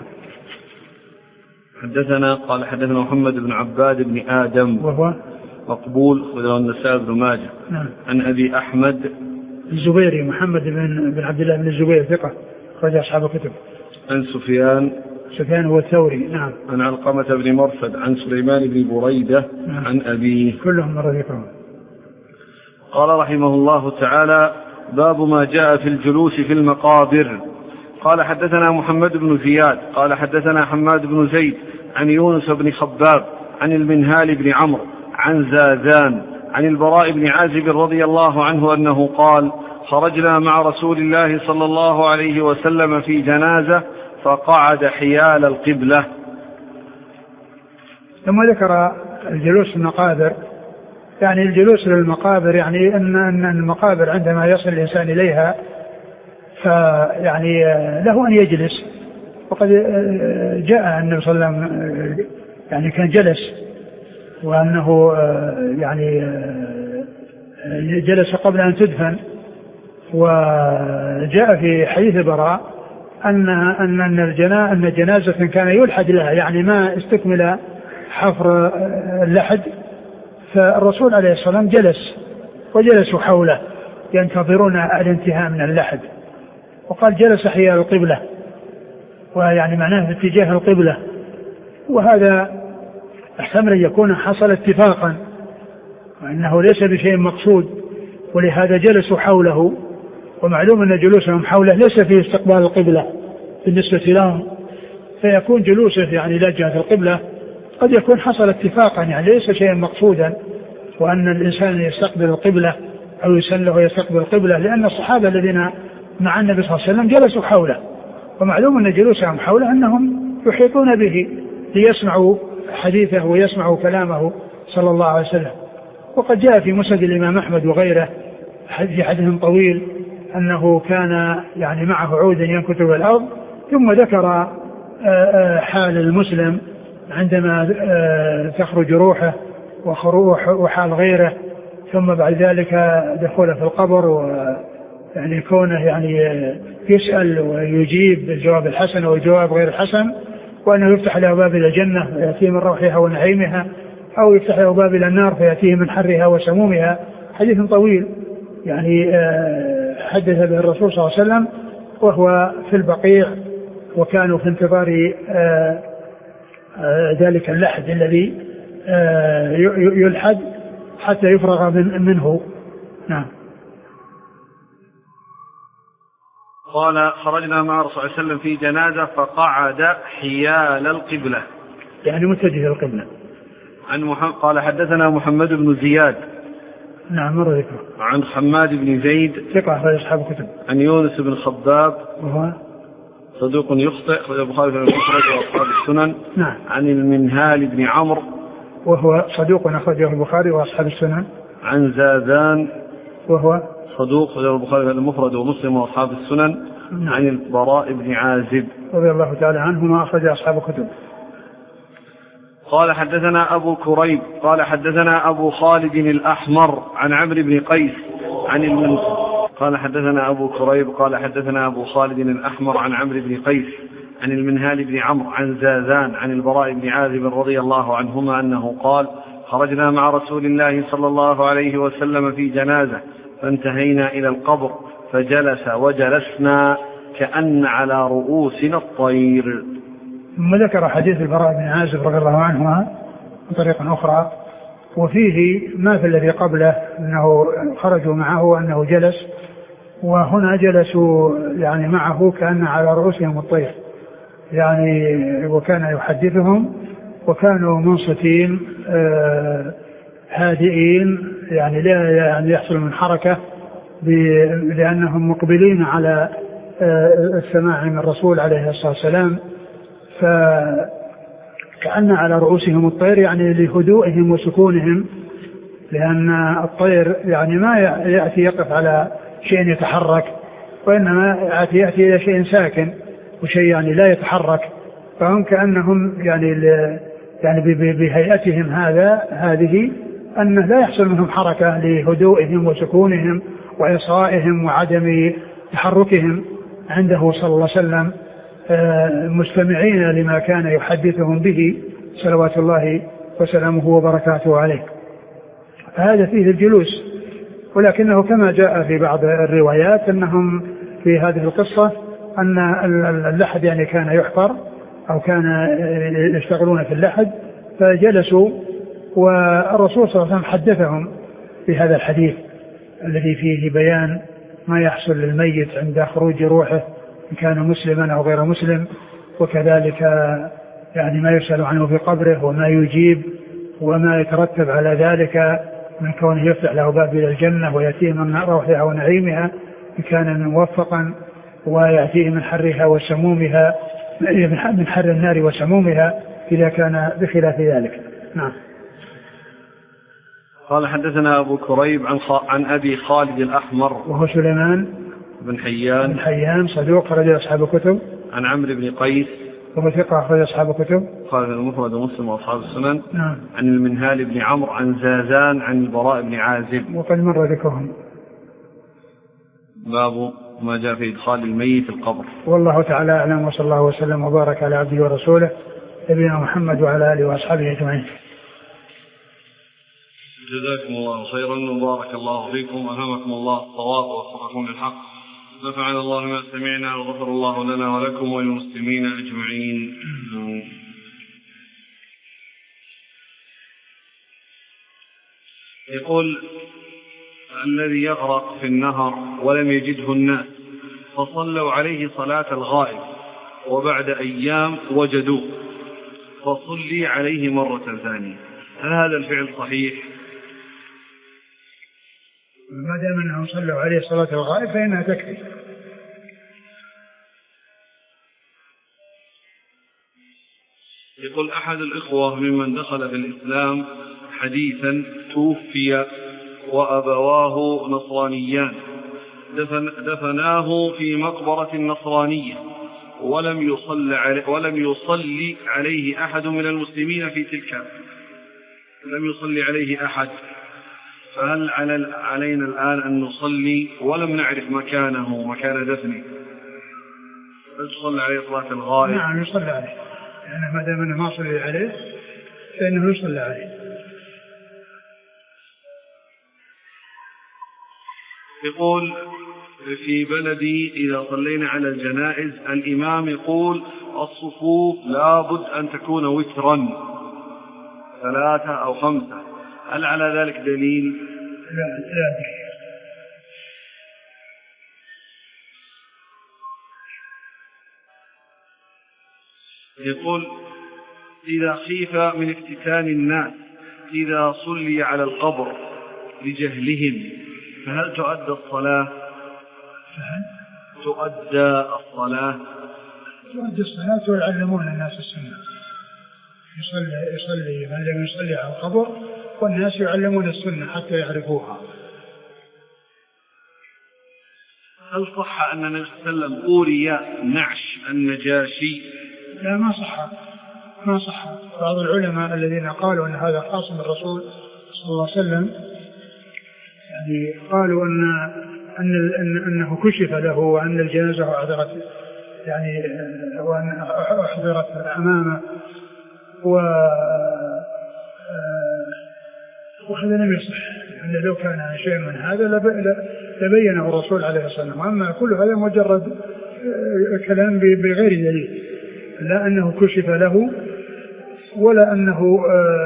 [SPEAKER 1] حدثنا قال حدثنا محمد بن عباد بن آدم
[SPEAKER 2] وهو
[SPEAKER 1] مقبول وله النسائي بن ماجه.
[SPEAKER 2] نعم.
[SPEAKER 1] عن أبي أحمد
[SPEAKER 2] الزبيري محمد بن بن عبد الله بن الزبير ثقة أخرج أصحاب الكتب.
[SPEAKER 1] عن سفيان
[SPEAKER 2] سفيان هو الثوري. نعم.
[SPEAKER 1] عن علقمة بن مرثد عن سليمان بن بريدة. نعم. عن أبيه.
[SPEAKER 2] كلهم مرة ذكرهم.
[SPEAKER 1] قال رحمه الله تعالى: باب ما جاء في الجلوس في المقابر. قال حدثنا محمد بن زياد قال حدثنا حماد بن زيد عن يونس بن خباب عن المنهال بن عمرو عن زاذان عن البراء بن عازب رضي الله عنه أنه قال: خرجنا مع رسول الله صلى الله عليه وسلم في جنازة فقعد حيال القبلة.
[SPEAKER 2] ثم ذكر الجلوس في المقابر، يعني الجلوس للمقابر يعني أن المقابر عندما يصل الإنسان إليها فيعني له أن يجلس، وقد جاء النبي صلى الله عليه وسلم يعني كان جلس، وأنه يعني جلس قبل أن تدفن. وجاء في حديث البراء أن أن الجنا أن جنازة كان يلحد لها، يعني ما استكمل حفر اللحد، فالرسول عليه الصلاة والسلام جلس وجلسوا حوله ينتظرون الانتهاء من اللحد، وقال جلس حيال القبلة، ويعني معناه في اتجاه القبلة. وهذا احتمل أن يكون حصل اتفاقا وأنه ليس بشيء مقصود، ولهذا جلسوا حوله. ومعلوم أن جلوسهم حوله ليس في استقبال القبلة بالنسبة لهم، فيكون جلوسه يعني لا جهة القبلة قد يكون حصل اتفاقا، يعني ليس شيئا مقصودا، وأن الإنسان يستقبل القبلة أو يسله ويستقبل القبلة، لأن الصحابة الذين مع النبي صلى الله عليه وسلم جلسوا حوله، ومعلوم أن جلوسهم حوله أنهم يحيطون به ليسمعوا حديثه ويسمعوا كلامه صلى الله عليه وسلم. وقد جاء في مسند الإمام أحمد وغيره في حديث طويل أنه كان يعني معه عود ينكت بالأرض، ثم ذكر حال المسلم عندما تخرج روحه وحال غيره، ثم بعد ذلك دخوله في القبر، ويعني كونه يعني يسأل ويجيب بالجواب الحسن والجواب غير الحسن، وأنه يفتح له باب إلى الجنة فيأتيه من روحها ونعيمها، أو يفتح له باب إلى النار فيأتيه من حرها وسمومها. حديث طويل يعني حدث به الرسول صلى الله عليه وسلم وهو في البقيع، وكانوا في انتظار ذلك اللحد الذي يلحد حتى يفرغ منه. نعم.
[SPEAKER 1] قال: خرجنا مع الرسول صلى الله عليه وسلم في جنازة فقعد حيال القبلة،
[SPEAKER 2] يعني متجه القبلة.
[SPEAKER 1] عن محمد قال حدثنا محمد بن زياد.
[SPEAKER 2] نعم مر ذكره.
[SPEAKER 1] عن حماد بن زيد
[SPEAKER 2] ثقة أخرج أصحاب الكتب.
[SPEAKER 1] عن يونس بن خباب
[SPEAKER 2] وهو
[SPEAKER 1] صدوق يخطئ أخرج البخاري في المفرد وأصحاب السنن.
[SPEAKER 2] نعم.
[SPEAKER 1] عن المنهال بن عمرو
[SPEAKER 2] وهو صدوق أخرجه البخاري وأصحاب السنن.
[SPEAKER 1] عن زاذان
[SPEAKER 2] وهو
[SPEAKER 1] صدوق أخرجه البخاري في المفرد ومسلم وأصحاب السنن. نعم. عن البراء بن عازب
[SPEAKER 2] رضي الله تعالى عنهما أخرج أصحاب الكتب.
[SPEAKER 1] قال حدثنا أبو كريب قال حدثنا أبو خالد الأحمر عن عمرو بن قيس عن المن قال حدثنا أبو كريب قال حدثنا أبو خالد الأحمر عن عمرو بن قيس عن المنهال بن عمرو عن زاذان عن البراء بن عازب رضي الله عنهما أنه قال: خرجنا مع رسول الله صلى الله عليه وسلم في جنازة فانتهينا إلى القبر فجلس وجلسنا كأن على رؤوسنا الطير.
[SPEAKER 2] ثم ذكر حديث البراء بن عازب رضي الله عنهما بطريقة أخرى، وفيه ما في الذي قبله أنه خرجوا معه وأنه جلس، وهنا جلسوا يعني معه كأن على رؤوسهم الطير يعني، وكان يحدثهم وكانوا منصتين آه هادئين يعني لا يعني يحصل من حركة لأنهم مقبلين على آه السماع من الرسول عليه الصلاة والسلام، فكأن على رؤوسهم الطير يعني لهدوئهم وسكونهم، لأن الطير يعني ما يأتي يقف على شيء يتحرك، وإنما يأتي, يأتي إلى شيء ساكن وشيء يعني لا يتحرك، فهم كأنهم يعني يعني بهيئتهم هذا هذه أنه لا يحصل منهم حركة لهدوئهم وسكونهم وإصغائهم وعدم تحركهم عنده صلى الله عليه وسلم، مستمعين لما كان يحدثهم به صلوات الله وسلامه وبركاته عليه. فهذا فيه الجلوس، ولكنه كما جاء في بعض الروايات أنهم في هذه القصة أن اللحد يعني كان يحفر أو كان يشتغلون في اللحد فجلسوا، والرسول صلى الله عليه وسلم حدثهم في هذا الحديث الذي فيه بيان ما يحصل للميت عند خروج روحه إن كان مسلما أو غير مسلم، وكذلك يعني ما يسأل عنه في قبره وما يجيب وما يترتب على ذلك من كونه يفتح له باب إلى الجنة ويأتيه من روحها ونعيمها إن كان موفقا، ويأتيه من حرها وسمومها من حر النار وسمومها إذا كان بخلاف ذلك. نعم.
[SPEAKER 1] قال حدثنا أبو كريب عن, خ... عن أبي خالد الأحمر
[SPEAKER 2] وهو سليمان
[SPEAKER 1] بن حيان
[SPEAKER 2] بن حيان صدوق خرج أصحاب الكتب.
[SPEAKER 1] عن عمرو بن قيس
[SPEAKER 2] وهو ثقة خرج أصحاب الكتب.
[SPEAKER 1] قال المفرد ومسلم وأصحاب السنن.
[SPEAKER 2] نعم.
[SPEAKER 1] عن المنهال بن عمرو عن زازان عن البراء بن عازب
[SPEAKER 2] وقد مر ذكرهم.
[SPEAKER 1] باب ما جاء في إدخال الميت القبر.
[SPEAKER 2] والله تعالى أعلم، وصلى الله وسلم وبارك على عبده ورسوله نبينا محمد وعلى آله وأصحابه أجمعين.
[SPEAKER 1] جزاكم الله خيرا وبارك الله فيكم وألهمكم الله الصواب ووفقكم للحق، نفعنا الله ما سمعنا وغفر الله لنا ولكم وللمسلمين أجمعين. يقول الذي يغرق في النهر ولم يجده الناس فصلوا عليه صلاة الغائب وبعد أيام وجدوه فصلي عليه مرة ثانية، هل هذا الفعل صحيح؟
[SPEAKER 2] ما دام أنهم صلوا عليه صلاة الغائب فإنها تكفي.
[SPEAKER 1] يقول أحد الإخوة ممن دخل في الإسلام حديثا توفي وأبواه نصرانيان دفن دفناه في مقبرة نصرانية ولم يصلي عليه ولم يصلي عليه أحد من المسلمين في تلك لم يصلي عليه أحد، فهل علينا الآن أن نصلي ولم نعرف مكانه مكان دفنه؟ هل تصلي عليه صلاة الغائب؟
[SPEAKER 2] نعم يصلي عليه، يعني ما دام أنه ما صلي عليه فإنه يصلي عليه.
[SPEAKER 1] يقول في بلدي إذا صلينا على الجنائز الإمام يقول الصفوف لابد أن تكون وترا ثلاثة أو خمسة، هل على ذلك دليل؟
[SPEAKER 2] لا لا.
[SPEAKER 1] يقول إذا خيف من افتتان الناس إذا صلي على القبر لجهلهم فهل تؤدى الصلاة؟ تؤدى الصلاة
[SPEAKER 2] تؤدى الصلاة ويعلمون الناس السنة، يصلي يصلي من لم يصلي على القبر والناس يعلمون السنة حتى يعرفوها.
[SPEAKER 1] هل صح أن النبي صلى الله عليه وسلم أوري نعش النجاشي؟
[SPEAKER 2] لا ما صح ما صح. بعض العلماء الذين قالوا أن هذا خاص من الرسول صلى الله عليه وسلم يعني قالوا أن أن أنه كشف له وأن الجنازة أحضرت يعني وأن أحضرت أمامه و وهذا لم يصح، يعني لو كان شيء من هذا لبينه الرسول عليه الصلاة والسلام، أما كل هذا مجرد كلام بغير دليل. لا أنه كشف له ولا أنه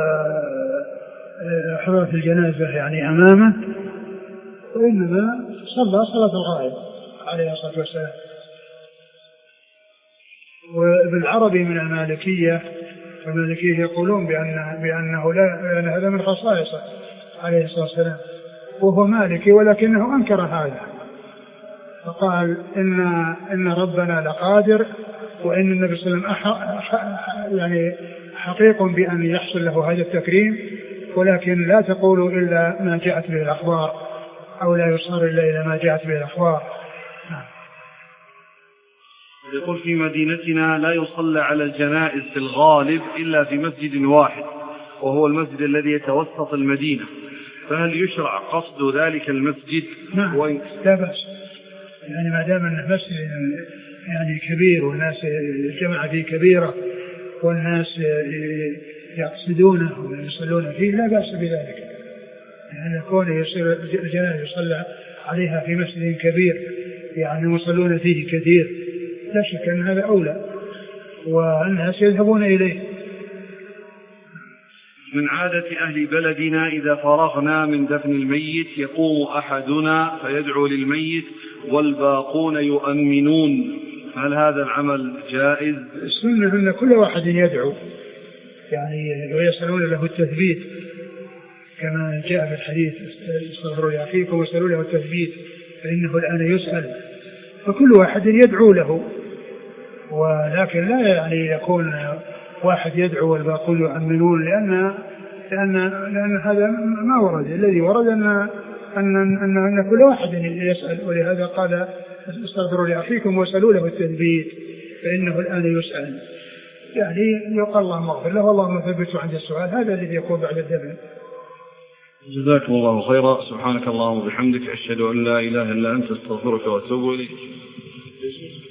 [SPEAKER 2] حضرت الجنازة يعني أمامه، وإنما صلى صلاة الغائب عليه الصلاة والسلام. وابن العربي من المالكية، المالكية يقولون بأن بأنه لا بأن هذا من خصائصه عليه الصلاة والسلام، وهو مالكي ولكنه أنكر هذا، فقال إن إن ربنا لقادر، وإن النبي صلى الله عليه وسلم يعني حقيق بأن يحصل له هذا التكريم، ولكن لا تقولوا إلا ما جاءت به الأخبار، أو لا يصار إلا إلى ما جاءت به الأخبار.
[SPEAKER 1] يقول في مدينتنا لا يصلى على الجنائز في الغالب إلا في مسجد واحد، وهو المسجد الذي يتوسط المدينة، فهل يشرع قصد ذلك المسجد؟
[SPEAKER 2] نعم وإن... لا بأس، يعني ما دام أنه مسجد يعني كبير والناس الجماعة فيه كبيرة والناس يقصدونه ويصلون فيه لا بأس بذلك، يعني كونه يصير الجنائز يصلى عليها في مسجد كبير يعني يصلون فيه كثير لا شك أن هذا أولى والناس يذهبون إليه.
[SPEAKER 1] من عادة أهل بلدنا إذا فرغنا من دفن الميت يقوم أحدنا فيدعو للميت والباقون يؤمنون، هل هذا العمل جائز؟
[SPEAKER 2] السنة أن كل واحد يدعو يعني ويسألون له التثبيت كما جاء في الحديث استغفروا لأخيكم واسألوا له التثبيت فإنه الآن يسأل، فكل واحد يدعو له، ولكن لا يعني يكون واحد يدعو والباقون يؤمنون، لأن لأن لأن هذا ما ورد. الذي ورد أن أن أن, أن كل واحد يسأل، ولهذا قال استغفروا لأخيكم واسألوا له التثبيت فإنه الآن يسأل، يعني يقال اللهم اغفر له والله ثبته عند السؤال، هذا الذي يكون بعد الدفن.
[SPEAKER 1] جزاكم الله خيرا، سبحانك اللهم وبحمدك أشهد أن لا إله إلا أنت استغفرك وأتوب إليك.